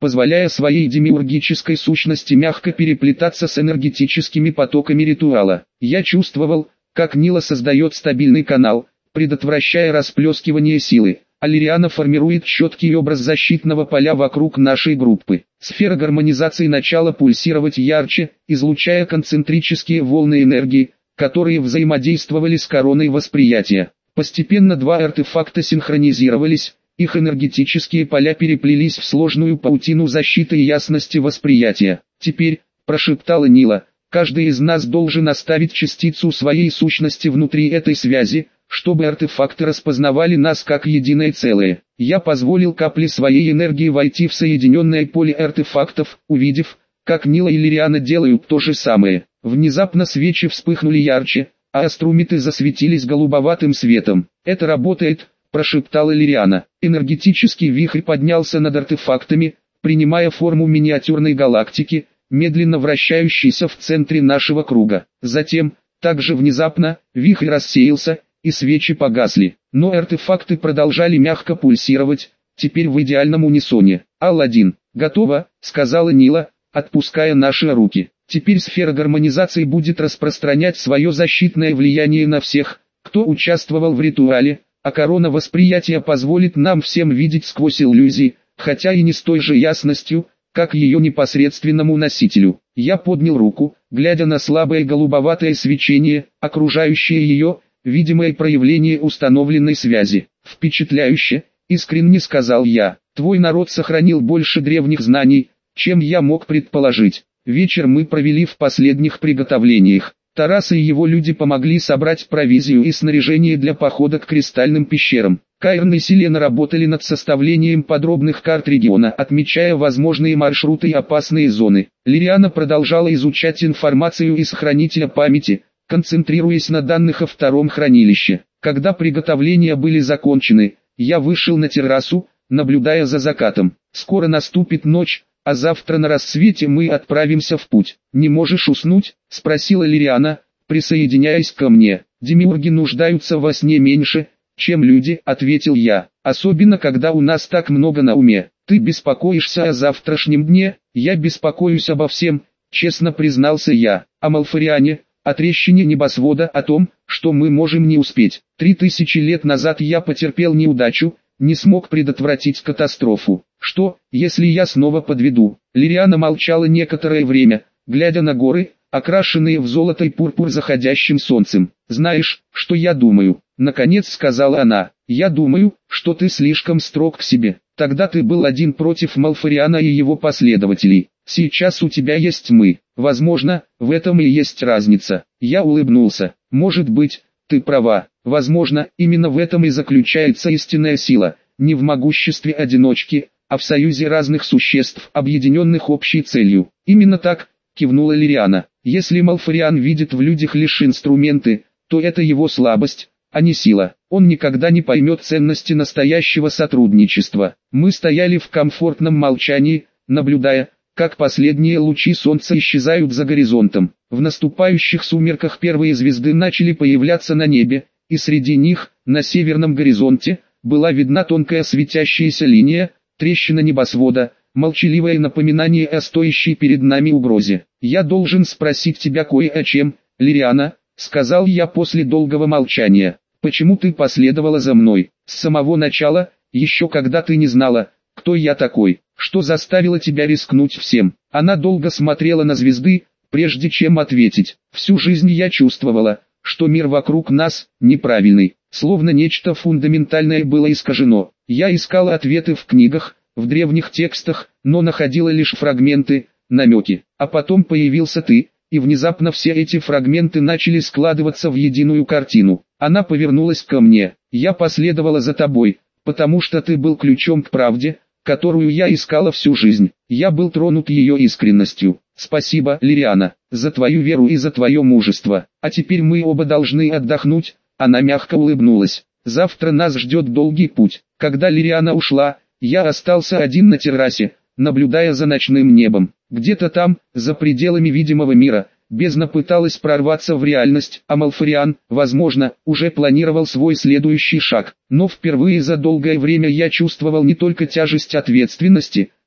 позволяя своей демиургической сущности мягко переплетаться с энергетическими потоками ритуала. Я чувствовал, как Нила создает стабильный канал, предотвращая расплескивание силы, а Лириана формирует четкий образ защитного поля вокруг нашей группы. Сфера гармонизации начала пульсировать ярче, излучая концентрические волны энергии, которые взаимодействовали с короной восприятия. Постепенно два артефакта синхронизировались, их энергетические поля переплелись в сложную паутину защиты и ясности восприятия. «Теперь», – прошептала Нила, – «каждый из нас должен оставить частицу своей сущности внутри этой связи, чтобы артефакты распознавали нас как единое целое». Я позволил капле своей энергии войти в соединенное поле артефактов, увидев, как Нила и Лириана делают то же самое. Внезапно свечи вспыхнули ярче, а аструмиты засветились голубоватым светом. «Это работает», – прошептала Лириана. Энергетический вихрь поднялся над артефактами, принимая форму миниатюрной галактики, медленно вращающейся в центре нашего круга. Затем, также внезапно, вихрь рассеялся, и свечи погасли, но артефакты продолжали мягко пульсировать, теперь в идеальном унисоне. «Алладин, готово», — сказала Нила, отпуская наши руки. «Теперь сфера гармонизации будет распространять свое защитное влияние на всех, кто участвовал в ритуале, а корона восприятия позволит нам всем видеть сквозь иллюзии, хотя и не с той же ясностью, как ее непосредственному носителю». Я поднял руку, глядя на слабое голубоватое свечение, окружающее ее, видимое проявление установленной связи. «Впечатляюще», — искренне сказал я. «Твой народ сохранил больше древних знаний, чем я мог предположить». Вечер мы провели в последних приготовлениях. Тарас и его люди помогли собрать провизию и снаряжение для похода к кристальным пещерам. Кайрон и Селена работали над составлением подробных карт региона, отмечая возможные маршруты и опасные зоны. Лириана продолжала изучать информацию из хранителя памяти, концентрируясь на данных о втором хранилище. Когда приготовления были закончены, я вышел на террасу, наблюдая за закатом. «Скоро наступит ночь, а завтра на рассвете мы отправимся в путь. Не можешь уснуть?» – спросила Лириана, присоединяясь ко мне. «Демиурги нуждаются во сне меньше, чем люди», – ответил я. «Особенно когда у нас так много на уме. Ты беспокоишься о завтрашнем дне?» «Я беспокоюсь обо всем», – честно признался я. «О Малфариане, о трещине небосвода, о том, что мы можем не успеть. Три тысячи лет назад я потерпел неудачу, не смог предотвратить катастрофу. Что, если я снова подведу?» Лириана молчала некоторое время, глядя на горы, окрашенные в золото и пурпур заходящим солнцем. «Знаешь, что я думаю?» — наконец сказала она. «Я думаю, что ты слишком строг к себе. Тогда ты был один против Малфариана и его последователей. Сейчас у тебя есть мы. Возможно, в этом и есть разница». Я улыбнулся. «Может быть, ты права. Возможно, именно в этом и заключается истинная сила. Не в могуществе одиночки, а в союзе разных существ, объединенных общей целью». «Именно так», — кивнула Лириана. «Если Малфариан видит в людях лишь инструменты, то это его слабость, а не сила. Он никогда не поймет ценности настоящего сотрудничества». Мы стояли в комфортном молчании, наблюдая, как последние лучи солнца исчезают за горизонтом. В наступающих сумерках первые звезды начали появляться на небе, и среди них, на северном горизонте, была видна тонкая светящаяся линия, трещина небосвода, молчаливое напоминание о стоящей перед нами угрозе. «Я должен спросить тебя кое о чем, Лириана», — сказал я после долгого молчания. «Почему ты последовала за мной? С самого начала, еще когда ты не знала, кто я такой? Что заставило тебя рискнуть всем?» Она долго смотрела на звезды, прежде чем ответить. «Всю жизнь я чувствовала, что мир вокруг нас неправильный, словно нечто фундаментальное было искажено. Я искала ответы в книгах, в древних текстах, но находила лишь фрагменты, намеки. А потом появился ты, и внезапно все эти фрагменты начали складываться в единую картину». Она повернулась ко мне. «Я последовала за тобой, потому что ты был ключом к правде, которую я искала всю жизнь». Я был тронут ее искренностью. «Спасибо, Лириана, за твою веру и за твое мужество. А теперь мы оба должны отдохнуть». Она мягко улыбнулась. «Завтра нас ждет долгий путь». Когда Лириана ушла, я остался один на террасе, наблюдая за ночным небом. Где-то там, за пределами видимого мира, бездна пыталась прорваться в реальность, а Малфариан, возможно, уже планировал свой следующий шаг. Но впервые за долгое время я чувствовал не только тяжесть ответственности,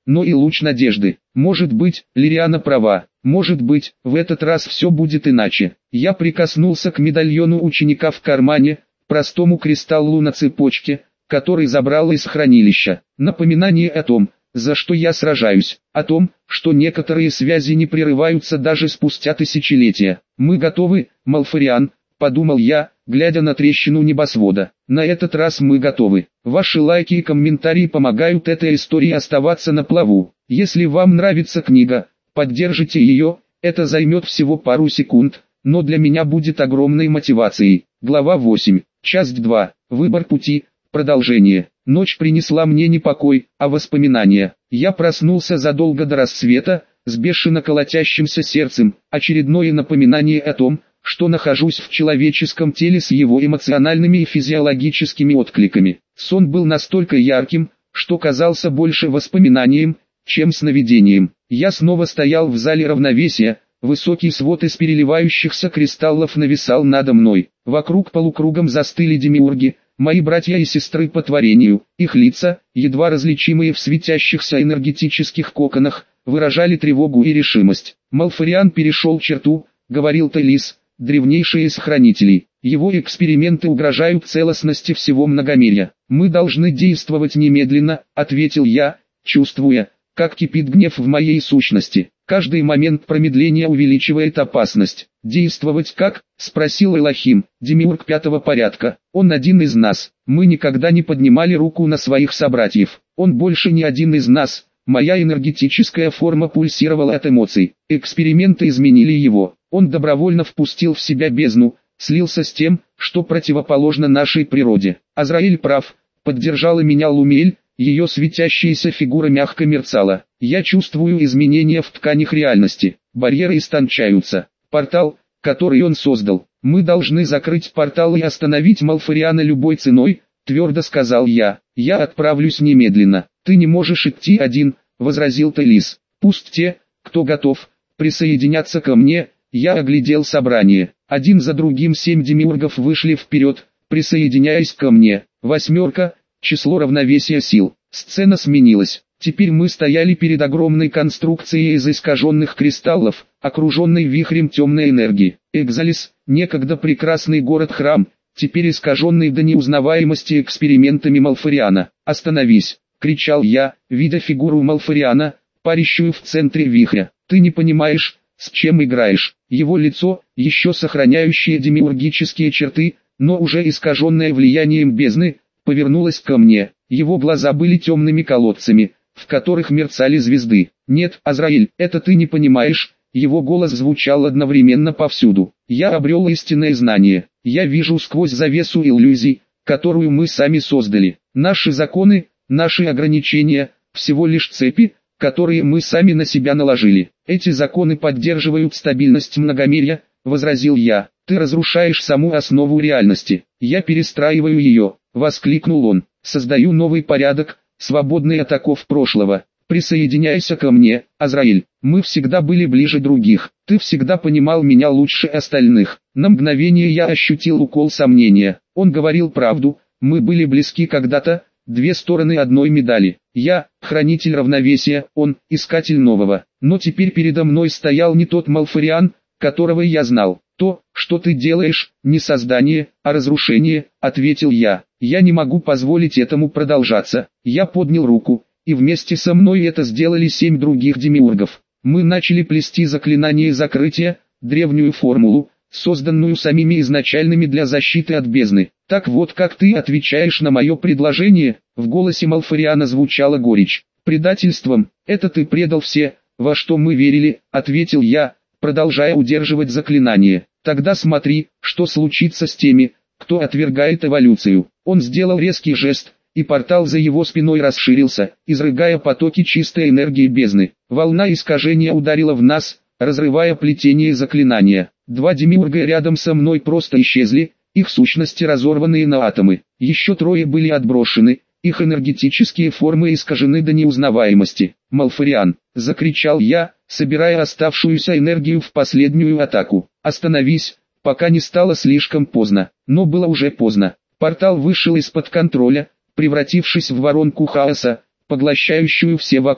но и луч надежды. Может быть, Лириана права. Может быть, в этот раз все будет иначе. Я прикоснулся к медальону ученика в кармане, простому кристаллу на цепочке, который забрал из хранилища. Напоминание о том, за что я сражаюсь, о том, что некоторые связи не прерываются даже спустя тысячелетия. «Мы готовы, Малфариан», — подумал я, глядя на трещину небосвода. «На этот раз мы готовы. Ваши лайки и комментарии помогают этой истории оставаться на плаву. Если вам нравится книга, поддержите ее, это займет всего пару секунд, но для меня будет огромной мотивацией». Глава восемь. Часть два. Выбор пути. Продолжение. Ночь принесла мне не покой, а воспоминания. Я проснулся задолго до рассвета, с бешено колотящимся сердцем, очередное напоминание о том, что нахожусь в человеческом теле с его эмоциональными и физиологическими откликами. Сон был настолько ярким, что казался больше воспоминанием, чем сновидением. Я снова стоял в зале равновесия, высокий свод из переливающихся кристаллов нависал надо мной. Вокруг полукругом застыли демиурги, мои братья и сестры по творению. Их лица, едва различимые в светящихся энергетических коконах, выражали тревогу и решимость. «Малфариан перешел черту», — говорил Телис, древнейший из хранителей. «Его эксперименты угрожают целостности всего многомирья. Мы должны действовать немедленно», — ответил я, чувствуя, как кипит гнев в моей сущности. Каждый момент промедления увеличивает опасность. «Действовать как?» — спросил Элохим, демиург пятого порядка. «Он один из нас. Мы никогда не поднимали руку на своих собратьев. Он больше не один из нас». Моя энергетическая форма пульсировала от эмоций. Эксперименты изменили его. Он добровольно впустил в себя бездну, слился с тем, что противоположно нашей природе. Азраиль прав, поддержала меня Лумиэль, ее светящаяся фигура мягко мерцала. Я чувствую изменения в тканях реальности. Барьеры истончаются. Портал, который он создал. Мы должны закрыть портал и остановить Малфариана любой ценой, твердо сказал я. Я отправлюсь немедленно. Ты не можешь идти один, возразил Телис. Пусть те, кто готов, присоединятся ко мне. Я оглядел собрание. Один за другим семь демиургов вышли вперед, присоединяясь ко мне. Восьмерка, число равновесия сил. Сцена сменилась. Теперь мы стояли перед огромной конструкцией из искаженных кристаллов, окруженной вихрем темной энергии. Экзалис, некогда прекрасный город-храм, теперь искаженный до неузнаваемости экспериментами Малфариана. «Остановись!» — кричал я, видя фигуру Малфариана, парящую в центре вихря. «Ты не понимаешь, с чем играешь». Его лицо, еще сохраняющее демиургические черты, но уже искаженное влиянием бездны, повернулось ко мне. Его глаза были темными колодцами, в которых мерцали звезды. «Нет, Азраиль, это ты не понимаешь». Его голос звучал одновременно повсюду. «Я обрел истинное знание. Я вижу сквозь завесу иллюзий, которую мы сами создали. Наши законы, наши ограничения, всего лишь цепи, которые мы сами на себя наложили. Эти законы поддерживают стабильность многомирья», — возразил я. «Ты разрушаешь саму основу реальности. Я перестраиваю ее», — воскликнул он. «Создаю новый порядок, свободный от оков прошлого. Присоединяйся ко мне, Азраиль. Мы всегда были ближе других. Ты всегда понимал меня лучше остальных». На мгновение я ощутил укол сомнения. Он говорил правду, мы были близки когда-то, две стороны одной медали. Я — хранитель равновесия, он — искатель нового. Но теперь передо мной стоял не тот Малфариан, которого я знал. «То, что ты делаешь, не создание, а разрушение», — ответил я. «Я не могу позволить этому продолжаться». Я поднял руку, и вместе со мной это сделали семь других демиургов. Мы начали плести заклинание закрытия, древнюю формулу, созданную самими изначальными для защиты от бездны. «Так вот как ты отвечаешь на мое предложение?» В голосе Малфариана звучала горечь. «Предательством, это ты предал все, во что мы верили», — ответил я, продолжая удерживать заклинание. «Тогда смотри, что случится с теми, кто отвергает эволюцию». Он сделал резкий жест, и портал за его спиной расширился, изрыгая потоки чистой энергии бездны. Волна искажения ударила в нас, разрывая плетение заклинания. Два демиурга рядом со мной просто исчезли, их сущности разорванные на атомы. Еще трое были отброшены, их энергетические формы искажены до неузнаваемости. «Малфариан!» — закричал я, собирая оставшуюся энергию в последнюю атаку. «Остановись, пока не стало слишком поздно». Но было уже поздно. Портал вышел из-под контроля, превратившись в воронку хаоса, поглощающую все вокруг.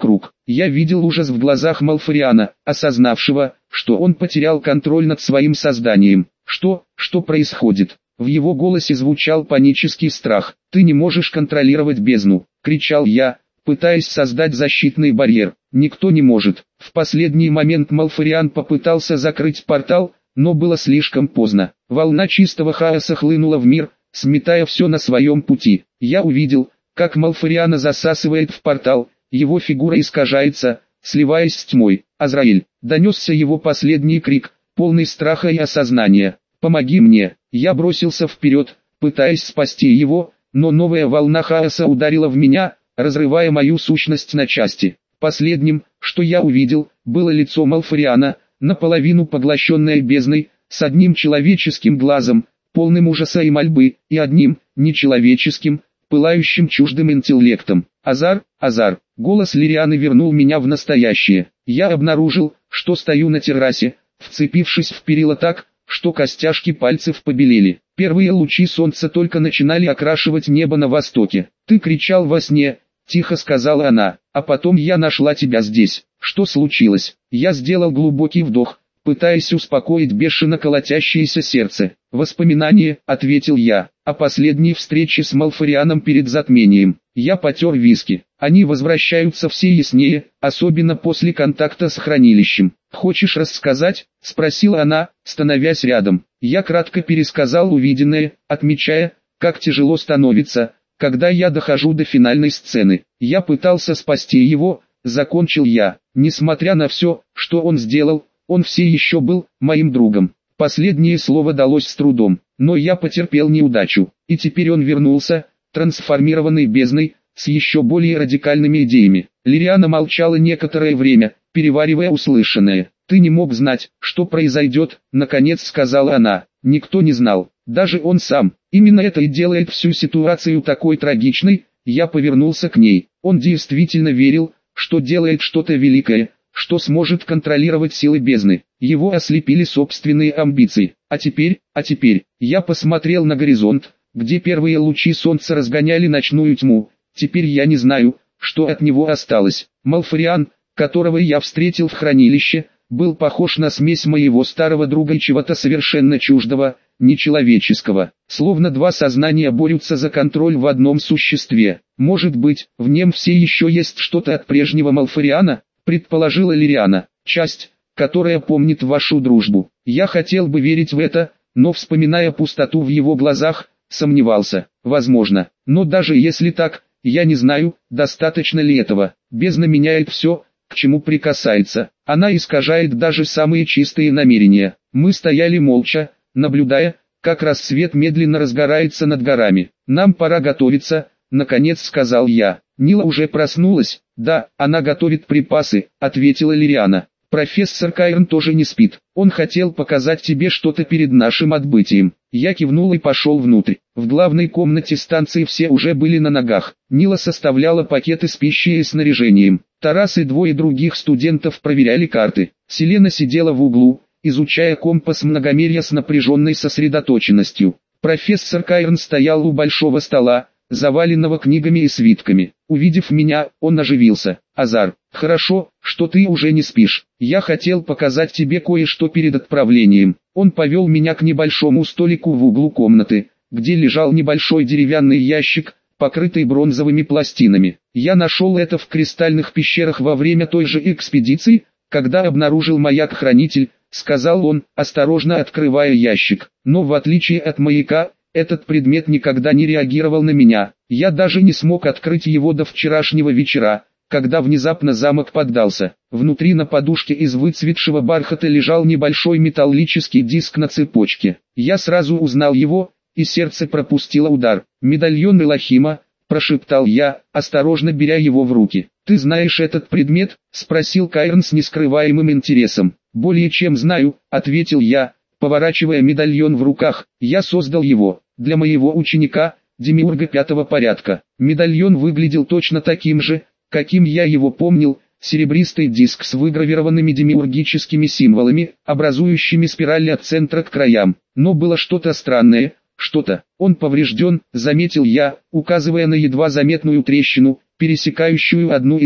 Я видел ужас в глазах Малфариана, осознавшего, что он потерял контроль над своим созданием. Что, что происходит? В его голосе звучал панический страх. «Ты не можешь контролировать бездну!» — кричал я, пытаясь создать защитный барьер. «Никто не может!» В последний момент Малфариан попытался закрыть портал, но было слишком поздно. Волна чистого хаоса хлынула в мир, сметая все на своем пути. Я увидел, как Малфариана засасывает в портал, его фигура искажается, сливаясь с тьмой. «Азраиль!» — донесся его последний крик, полный страха и осознания. «Помоги мне!» Я бросился вперед, пытаясь спасти его, но новая волна хаоса ударила в меня, разрывая мою сущность на части. Последним, что я увидел, было лицо Малфариана, наполовину поглощенное бездной, с одним человеческим глазом, полным ужаса и мольбы, и одним, нечеловеческим, пылающим чуждым интеллектом. «Азар, Азар!» Голос Лирианы вернул меня в настоящее. Я обнаружил, что стою на террасе, вцепившись в перила так, что костяшки пальцев побелели. Первые лучи солнца только начинали окрашивать небо на востоке. «Ты кричал во сне», — тихо сказала она, — «а потом я нашла тебя здесь. Что случилось?» Я сделал глубокий вдох, пытаясь успокоить бешено колотящееся сердце. «Воспоминание», — ответил я, — «о последней встрече с Малфарианом перед затмением». Я потер виски. Они возвращаются все яснее, особенно после контакта с хранилищем. «Хочешь рассказать?» — спросила она, становясь рядом. Я кратко пересказал увиденное, отмечая, как тяжело становится, когда я дохожу до финальной сцены. Я пытался спасти его, закончил я. Несмотря на все, что он сделал, он все еще был моим другом. Последнее слово далось с трудом, но я потерпел неудачу, и теперь он вернулся, трансформированный бездной, с еще более радикальными идеями. Лириана молчала некоторое время, переваривая услышанное. «Ты не мог знать, что произойдет», — наконец сказала она. «Никто не знал, даже он сам. Именно это и делает всю ситуацию такой трагичной». Я повернулся к ней. Он действительно верил, что делает что-то великое, что сможет контролировать силы бездны. Его ослепили собственные амбиции. А теперь, а теперь, я посмотрел на горизонт, где первые лучи солнца разгоняли ночную тьму. Теперь я не знаю, что от него осталось. Малфариан, которого я встретил в хранилище, был похож на смесь моего старого друга и чего-то совершенно чуждого, нечеловеческого. Словно два сознания борются за контроль в одном существе. Может быть, в нем все еще есть что-то от прежнего Малфариана, предположила Лириана, часть, которая помнит вашу дружбу. Я хотел бы верить в это, но вспоминая пустоту в его глазах, сомневался. Возможно, но даже если так, я не знаю, достаточно ли этого. Бездна меняет все, к чему прикасается. Она искажает даже самые чистые намерения. Мы стояли молча, наблюдая, как рассвет медленно разгорается над горами. «Нам пора готовиться», — наконец сказал я. «Нила уже проснулась?» «Да, она готовит припасы», — ответила Лириана. «Профессор Кайрон тоже не спит. Он хотел показать тебе что-то перед нашим отбытием». Я кивнул и пошел внутрь. В главной комнате станции все уже были на ногах. Нила составляла пакеты с пищей и снаряжением. Тарас и двое других студентов проверяли карты. Селена сидела в углу, изучая компас многомерья с напряженной сосредоточенностью. Профессор Кайрон стоял у большого стола, заваленного книгами и свитками. Увидев меня, он оживился. «Азар, хорошо, что ты уже не спишь. Я хотел показать тебе кое-что перед отправлением». Он повел меня к небольшому столику в углу комнаты, где лежал небольшой деревянный ящик, покрытый бронзовыми пластинами. Я нашел это в кристальных пещерах во время той же экспедиции, когда обнаружил маяк-хранитель, сказал он, осторожно открывая ящик. Но в отличие от маяка, этот предмет никогда не реагировал на меня. Я даже не смог открыть его до вчерашнего вечера, когда внезапно замок поддался. Внутри на подушке из выцветшего бархата лежал небольшой металлический диск на цепочке. Я сразу узнал его, и сердце пропустило удар. «Медальон Элохима», — прошептал я, осторожно беря его в руки. «Ты знаешь этот предмет?» — спросил Кайрон с нескрываемым интересом. «Более чем знаю», — ответил я, поворачивая медальон в руках. «Я создал его для моего ученика, демиурга пятого порядка». Медальон выглядел точно таким же, каким я его помнил, серебристый диск с выгравированными демиургическими символами, образующими спираль от центра к краям. Но было что-то странное, что-то. «Он поврежден», — заметил я, указывая на едва заметную трещину, пересекающую одну из рун.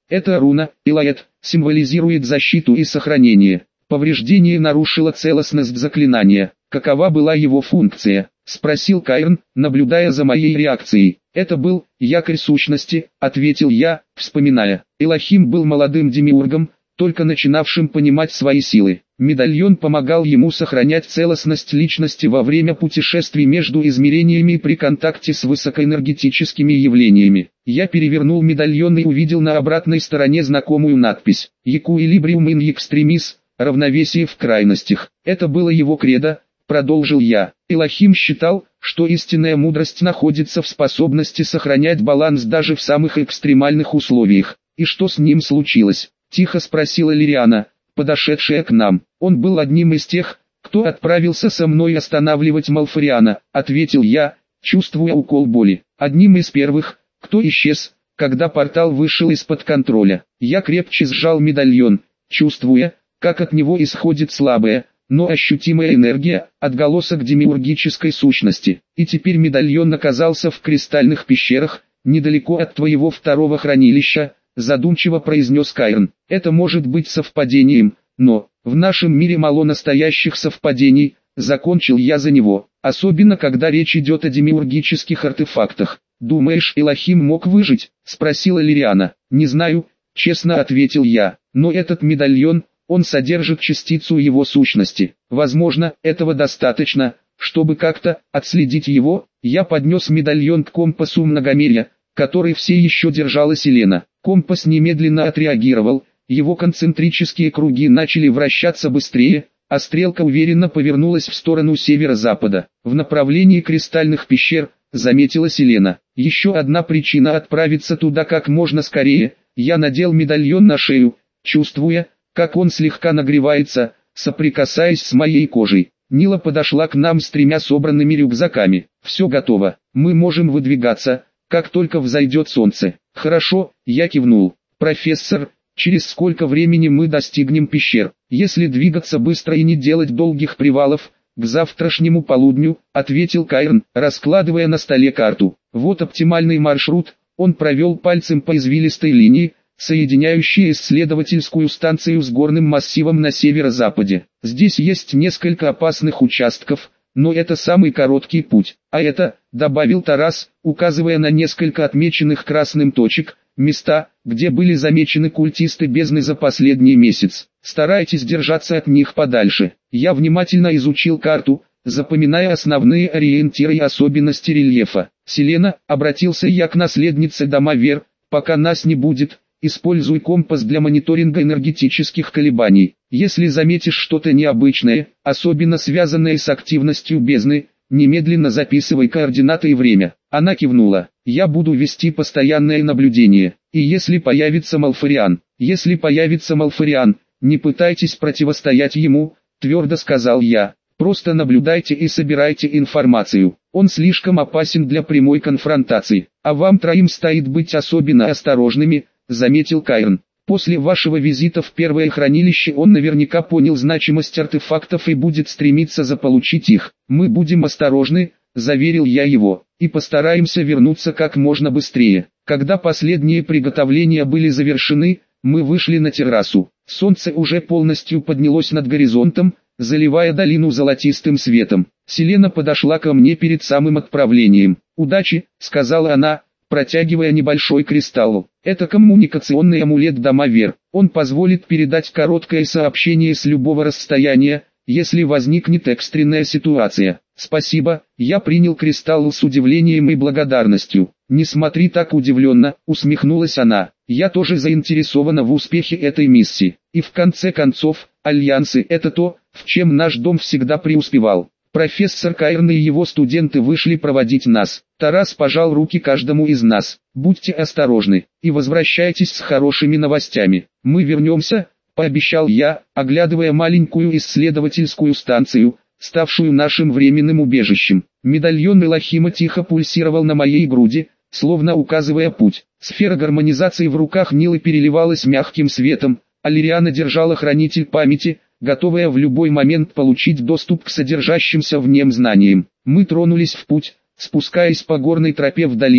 Эта руна, Илаэт, символизирует защиту и сохранение. Повреждение нарушило целостность заклинания. Какова была его функция? Спросил Кайрн, наблюдая за моей реакцией. Это был якорь сущности, ответил я, вспоминая. Элохим был молодым демиургом, только начинавшим понимать свои силы. Медальон помогал ему сохранять целостность личности во время путешествий между измерениями при контакте с высокоэнергетическими явлениями. Я перевернул медальон и увидел на обратной стороне знакомую надпись «Equilibrium in extremis», равновесие в крайностях. Это было его кредо, продолжил я. Элохим считал, что истинная мудрость находится в способности сохранять баланс даже в самых экстремальных условиях. И что с ним случилось? Тихо спросила Лириана, подошедшая к нам. Он был одним из тех, кто отправился со мной останавливать Малфариана, ответил я, чувствуя укол боли. Одним из первых, кто исчез, когда портал вышел из-под контроля. Я крепче сжал медальон, чувствуя, как от него исходит слабая, но ощутимая энергия, отголосок демиургической сущности. И теперь медальон оказался в кристальных пещерах, недалеко от твоего второго хранилища, задумчиво произнес Кайрн. Это может быть совпадением, но в нашем мире мало настоящих совпадений, закончил я за него, особенно когда речь идет о демиургических артефактах. Думаешь, Элохим мог выжить? Спросила Лириана. Не знаю, честно ответил я, но этот медальон, он содержит частицу его сущности. Возможно, этого достаточно, чтобы как-то отследить его. Я поднес медальон к компасу многомерья, который все еще держала Селена. Компас немедленно отреагировал, его концентрические круги начали вращаться быстрее, а стрелка уверенно повернулась в сторону северо-запада, в направлении кристальных пещер, заметила Селена. Еще одна причина отправиться туда как можно скорее. Я надел медальон на шею, чувствуя, как он слегка нагревается, соприкасаясь с моей кожей. Нила подошла к нам с тремя собранными рюкзаками. Все готово, мы можем выдвигаться, как только взойдет солнце. Хорошо, я кивнул. Профессор, через сколько времени мы достигнем пещер? Если двигаться быстро и не делать долгих привалов, к завтрашнему полудню, ответил Кайрн, раскладывая на столе карту. Вот оптимальный маршрут. Он провел пальцем по извилистой линии, соединяющей исследовательскую станцию с горным массивом на северо-западе. Здесь есть несколько опасных участков, но это самый короткий путь. А это, добавил Тарас, указывая на несколько отмеченных красным точек, места, где были замечены культисты бездны за последний месяц. Старайтесь держаться от них подальше. Я внимательно изучил карту, запоминая основные ориентиры и особенности рельефа. Селена, обратился я к наследнице дома Вер, пока нас не будет, используй компас для мониторинга энергетических колебаний. Если заметишь что-то необычное, особенно связанное с активностью бездны, немедленно записывай координаты и время. Она кивнула. Я буду вести постоянное наблюдение. И если появится Малфариан, если появится Малфариан, не пытайтесь противостоять ему, твердо сказал я. Просто наблюдайте и собирайте информацию. Он слишком опасен для прямой конфронтации. А вам троим стоит быть особенно осторожными, заметил Кайрн. После вашего визита в первое хранилище он наверняка понял значимость артефактов и будет стремиться заполучить их. Мы будем осторожны, заверил я его, и постараемся вернуться как можно быстрее. Когда последние приготовления были завершены, мы вышли на террасу. Солнце уже полностью поднялось над горизонтом, заливая долину золотистым светом. Селена подошла ко мне перед самым отправлением. «Удачи», — сказала она, протягивая небольшой кристалл. Это коммуникационный амулет дома Вер. Он позволит передать короткое сообщение с любого расстояния, если возникнет экстренная ситуация. Спасибо, я принял кристалл с удивлением и благодарностью. Не смотри так удивленно, усмехнулась она. Я тоже заинтересована в успехе этой миссии. И в конце концов, альянсы — это то, в чем наш дом всегда преуспевал. Профессор Кайрн и его студенты вышли проводить нас. Тарас пожал руки каждому из нас. Будьте осторожны и возвращайтесь с хорошими новостями. Мы вернемся, пообещал я, оглядывая маленькую исследовательскую станцию, ставшую нашим временным убежищем. Медальон Элохима тихо пульсировал на моей груди, словно указывая путь. Сфера гармонизации в руках Нилы переливалась мягким светом, а Лириана держала хранитель памяти, готовая в любой момент получить доступ к содержащимся в нем знаниям. Мы тронулись в путь, спускаясь по горной тропе в долину,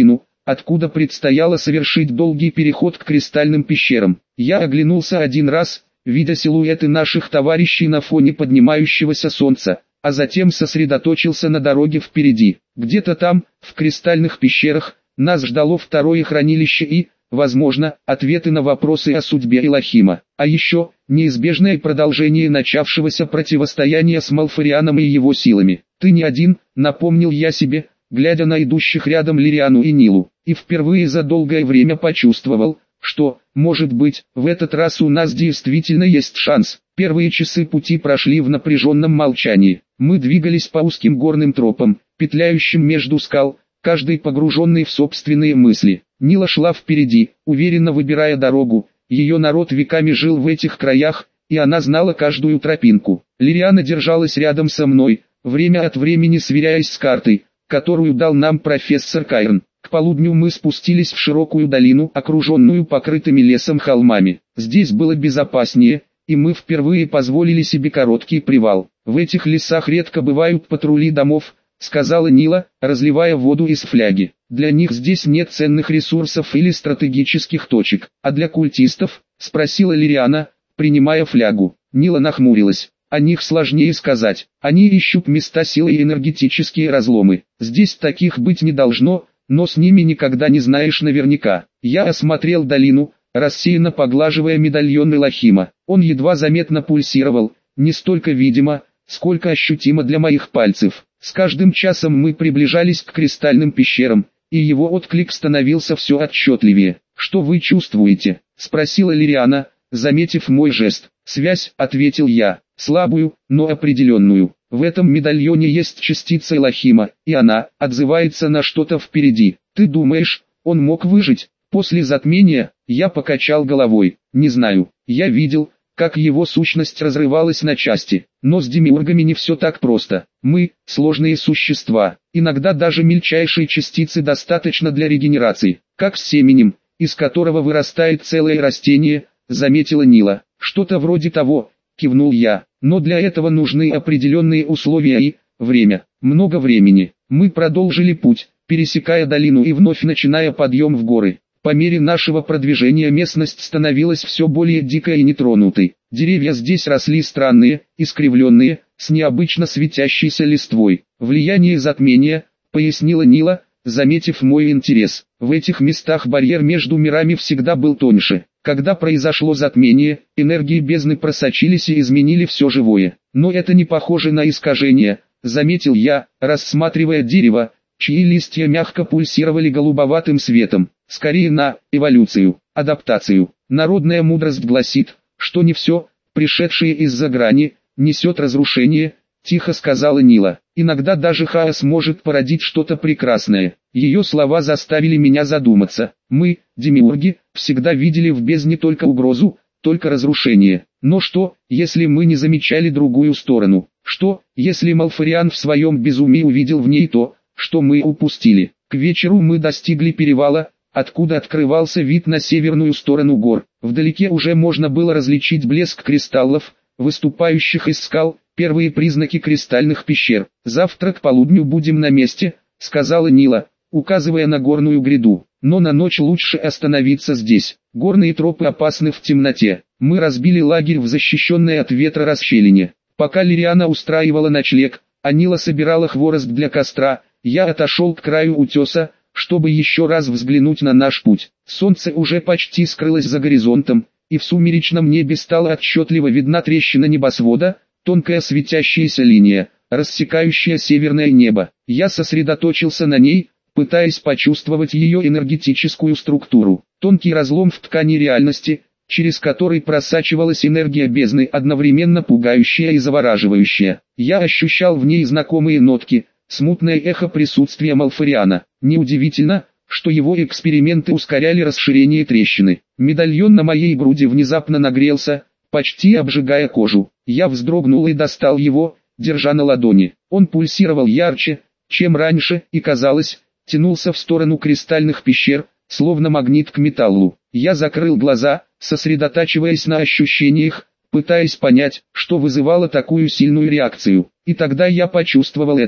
откуда предстояло совершить долгий переход к кристальным пещерам. Я оглянулся один раз, видя силуэты наших товарищей на фоне поднимающегося солнца, а затем сосредоточился на дороге впереди. Где-то там, в кристальных пещерах, нас ждало второе хранилище и, возможно, ответы на вопросы о судьбе Элохима. А еще, неизбежное продолжение начавшегося противостояния с Малфарианом и его силами. «Ты не один», — напомнил я себе, глядя на идущих рядом Лириану и Нилу, и впервые за долгое время почувствовал, что, может быть, в этот раз у нас действительно есть шанс. Первые часы пути прошли в напряженном молчании. Мы двигались по узким горным тропам, петляющим между скал, каждый погруженный в собственные мысли. Нила шла впереди, уверенно выбирая дорогу. Ее народ веками жил в этих краях, и она знала каждую тропинку. Лириана держалась рядом со мной, время от времени сверяясь с картой, которую дал нам профессор Кайрон. К полудню мы спустились в широкую долину, окруженную покрытыми лесом холмами. Здесь было безопаснее, и мы впервые позволили себе короткий привал. «В этих лесах редко бывают патрули домов», — сказала Нила, разливая воду из фляги. «Для них здесь нет ценных ресурсов или стратегических точек. А для культистов?» — спросила Лириана, принимая флягу. Нила нахмурилась. «О них сложнее сказать. Они ищут места силы и энергетические разломы. Здесь таких быть не должно, но с ними никогда не знаешь наверняка». Я осмотрел долину, рассеянно поглаживая медальон Элохима. Он едва заметно пульсировал, не столько видимо, сколько ощутимо для моих пальцев. С каждым часом мы приближались к кристальным пещерам, и его отклик становился все отчетливее. «Что вы чувствуете?» — спросила Лириана, заметив мой жест. «Связь», — ответил я, — «слабую, но определенную. В этом медальоне есть частица Элохима, и она отзывается на что-то впереди. Ты думаешь, он мог выжить?» После затмения я покачал головой. «Не знаю, я видел, как его сущность разрывалась на части, но с демиургами не все так просто. Мы – сложные существа, иногда даже мельчайшие частицы достаточно для регенерации, как с семенем, из которого вырастает целое растение», – заметила Нила. «Что-то вроде того», – кивнул я, – «но для этого нужны определенные условия и время, много времени». Мы продолжили путь, пересекая долину и вновь начиная подъем в горы. По мере нашего продвижения местность становилась все более дикой и нетронутой. Деревья здесь росли странные, искривленные, с необычно светящейся листвой. «Влияние затмения», — пояснила Нила, заметив мой интерес. «В этих местах барьер между мирами всегда был тоньше. Когда произошло затмение, энергии бездны просочились и изменили все живое. Но это не похоже на искажение», — заметил я, рассматривая дерево, чьи листья мягко пульсировали голубоватым светом. «Скорее на эволюцию, адаптацию. Народная мудрость гласит, что не все, пришедшее из-за грани, несет разрушение», — тихо сказала Нила. «Иногда даже хаос может породить что-то прекрасное». Ее слова заставили меня задуматься. Мы, демиурги, всегда видели в бездне только угрозу, только разрушение. Но что, если мы не замечали другую сторону? Что, если Малфариан в своем безумии увидел в ней то, что мы упустили? К вечеру мы достигли перевала, откуда открывался вид на северную сторону гор. Вдалеке уже можно было различить блеск кристаллов, выступающих из скал, первые признаки кристальных пещер. «Завтра к полудню будем на месте», — сказала Нила, указывая на горную гряду. «Но на ночь лучше остановиться здесь. Горные тропы опасны в темноте». Мы разбили лагерь в защищенной от ветра расщелине. Пока Лириана устраивала ночлег, а Нила собирала хворост для костра, я отошел к краю утеса, чтобы еще раз взглянуть на наш путь. Солнце уже почти скрылось за горизонтом, и в сумеречном небе стала отчетливо видна трещина небосвода, тонкая светящаяся линия, рассекающая северное небо. Я сосредоточился на ней, пытаясь почувствовать ее энергетическую структуру. Тонкий разлом в ткани реальности, через который просачивалась энергия бездны, одновременно пугающая и завораживающая. Я ощущал в ней знакомые нотки, смутное эхо присутствия Малфариана. Неудивительно, что его эксперименты ускоряли расширение трещины. Медальон на моей груди внезапно нагрелся, почти обжигая кожу. Я вздрогнул и достал его, держа на ладони. Он пульсировал ярче, чем раньше, и, казалось, тянулся в сторону кристальных пещер, словно магнит к металлу. Я закрыл глаза, сосредотачиваясь на ощущениях, пытаясь понять, что вызывало такую сильную реакцию. И тогда я почувствовал это,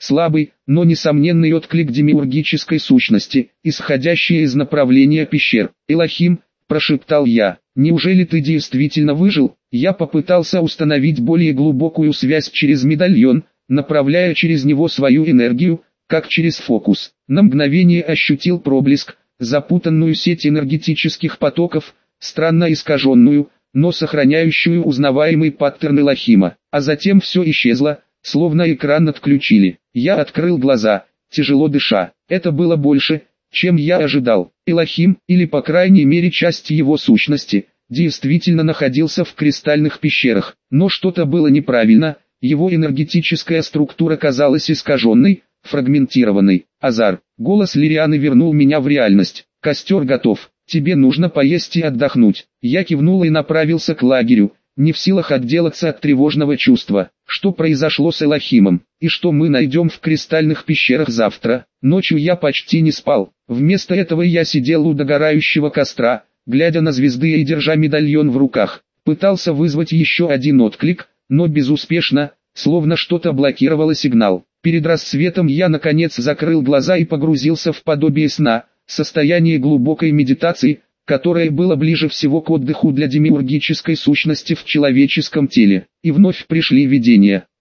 слабый, но несомненный отклик демиургической сущности, исходящий из направления пещер. «Элохим», – прошептал я, – «неужели ты действительно выжил?» Я попытался установить более глубокую связь через медальон, направляя через него свою энергию, как через фокус. На мгновение ощутил проблеск, запутанную сеть энергетических потоков, странно искаженную, но сохраняющую узнаваемый паттерн Элохима. А затем все исчезло, словно экран отключили. Я открыл глаза, тяжело дыша. Это было больше, чем я ожидал. Элохим, или по крайней мере часть его сущности, действительно находился в кристальных пещерах. Но что-то было неправильно, его энергетическая структура казалась искаженной, фрагментированной. «Азар», голос Лирианы вернул меня в реальность. «Костер готов, тебе нужно поесть и отдохнуть». Я кивнул и направился к лагерю, не в силах отделаться от тревожного чувства. Что произошло с Элохимом, и что мы найдем в кристальных пещерах завтра? Ночью я почти не спал. Вместо этого я сидел у догорающего костра, глядя на звезды и держа медальон в руках. Пытался вызвать еще один отклик, но безуспешно, словно что-то блокировало сигнал. Перед рассветом я наконец закрыл глаза и погрузился в подобие сна, состояние глубокой медитации, которое было ближе всего к отдыху для демиургической сущности в человеческом теле. И вновь пришли видения.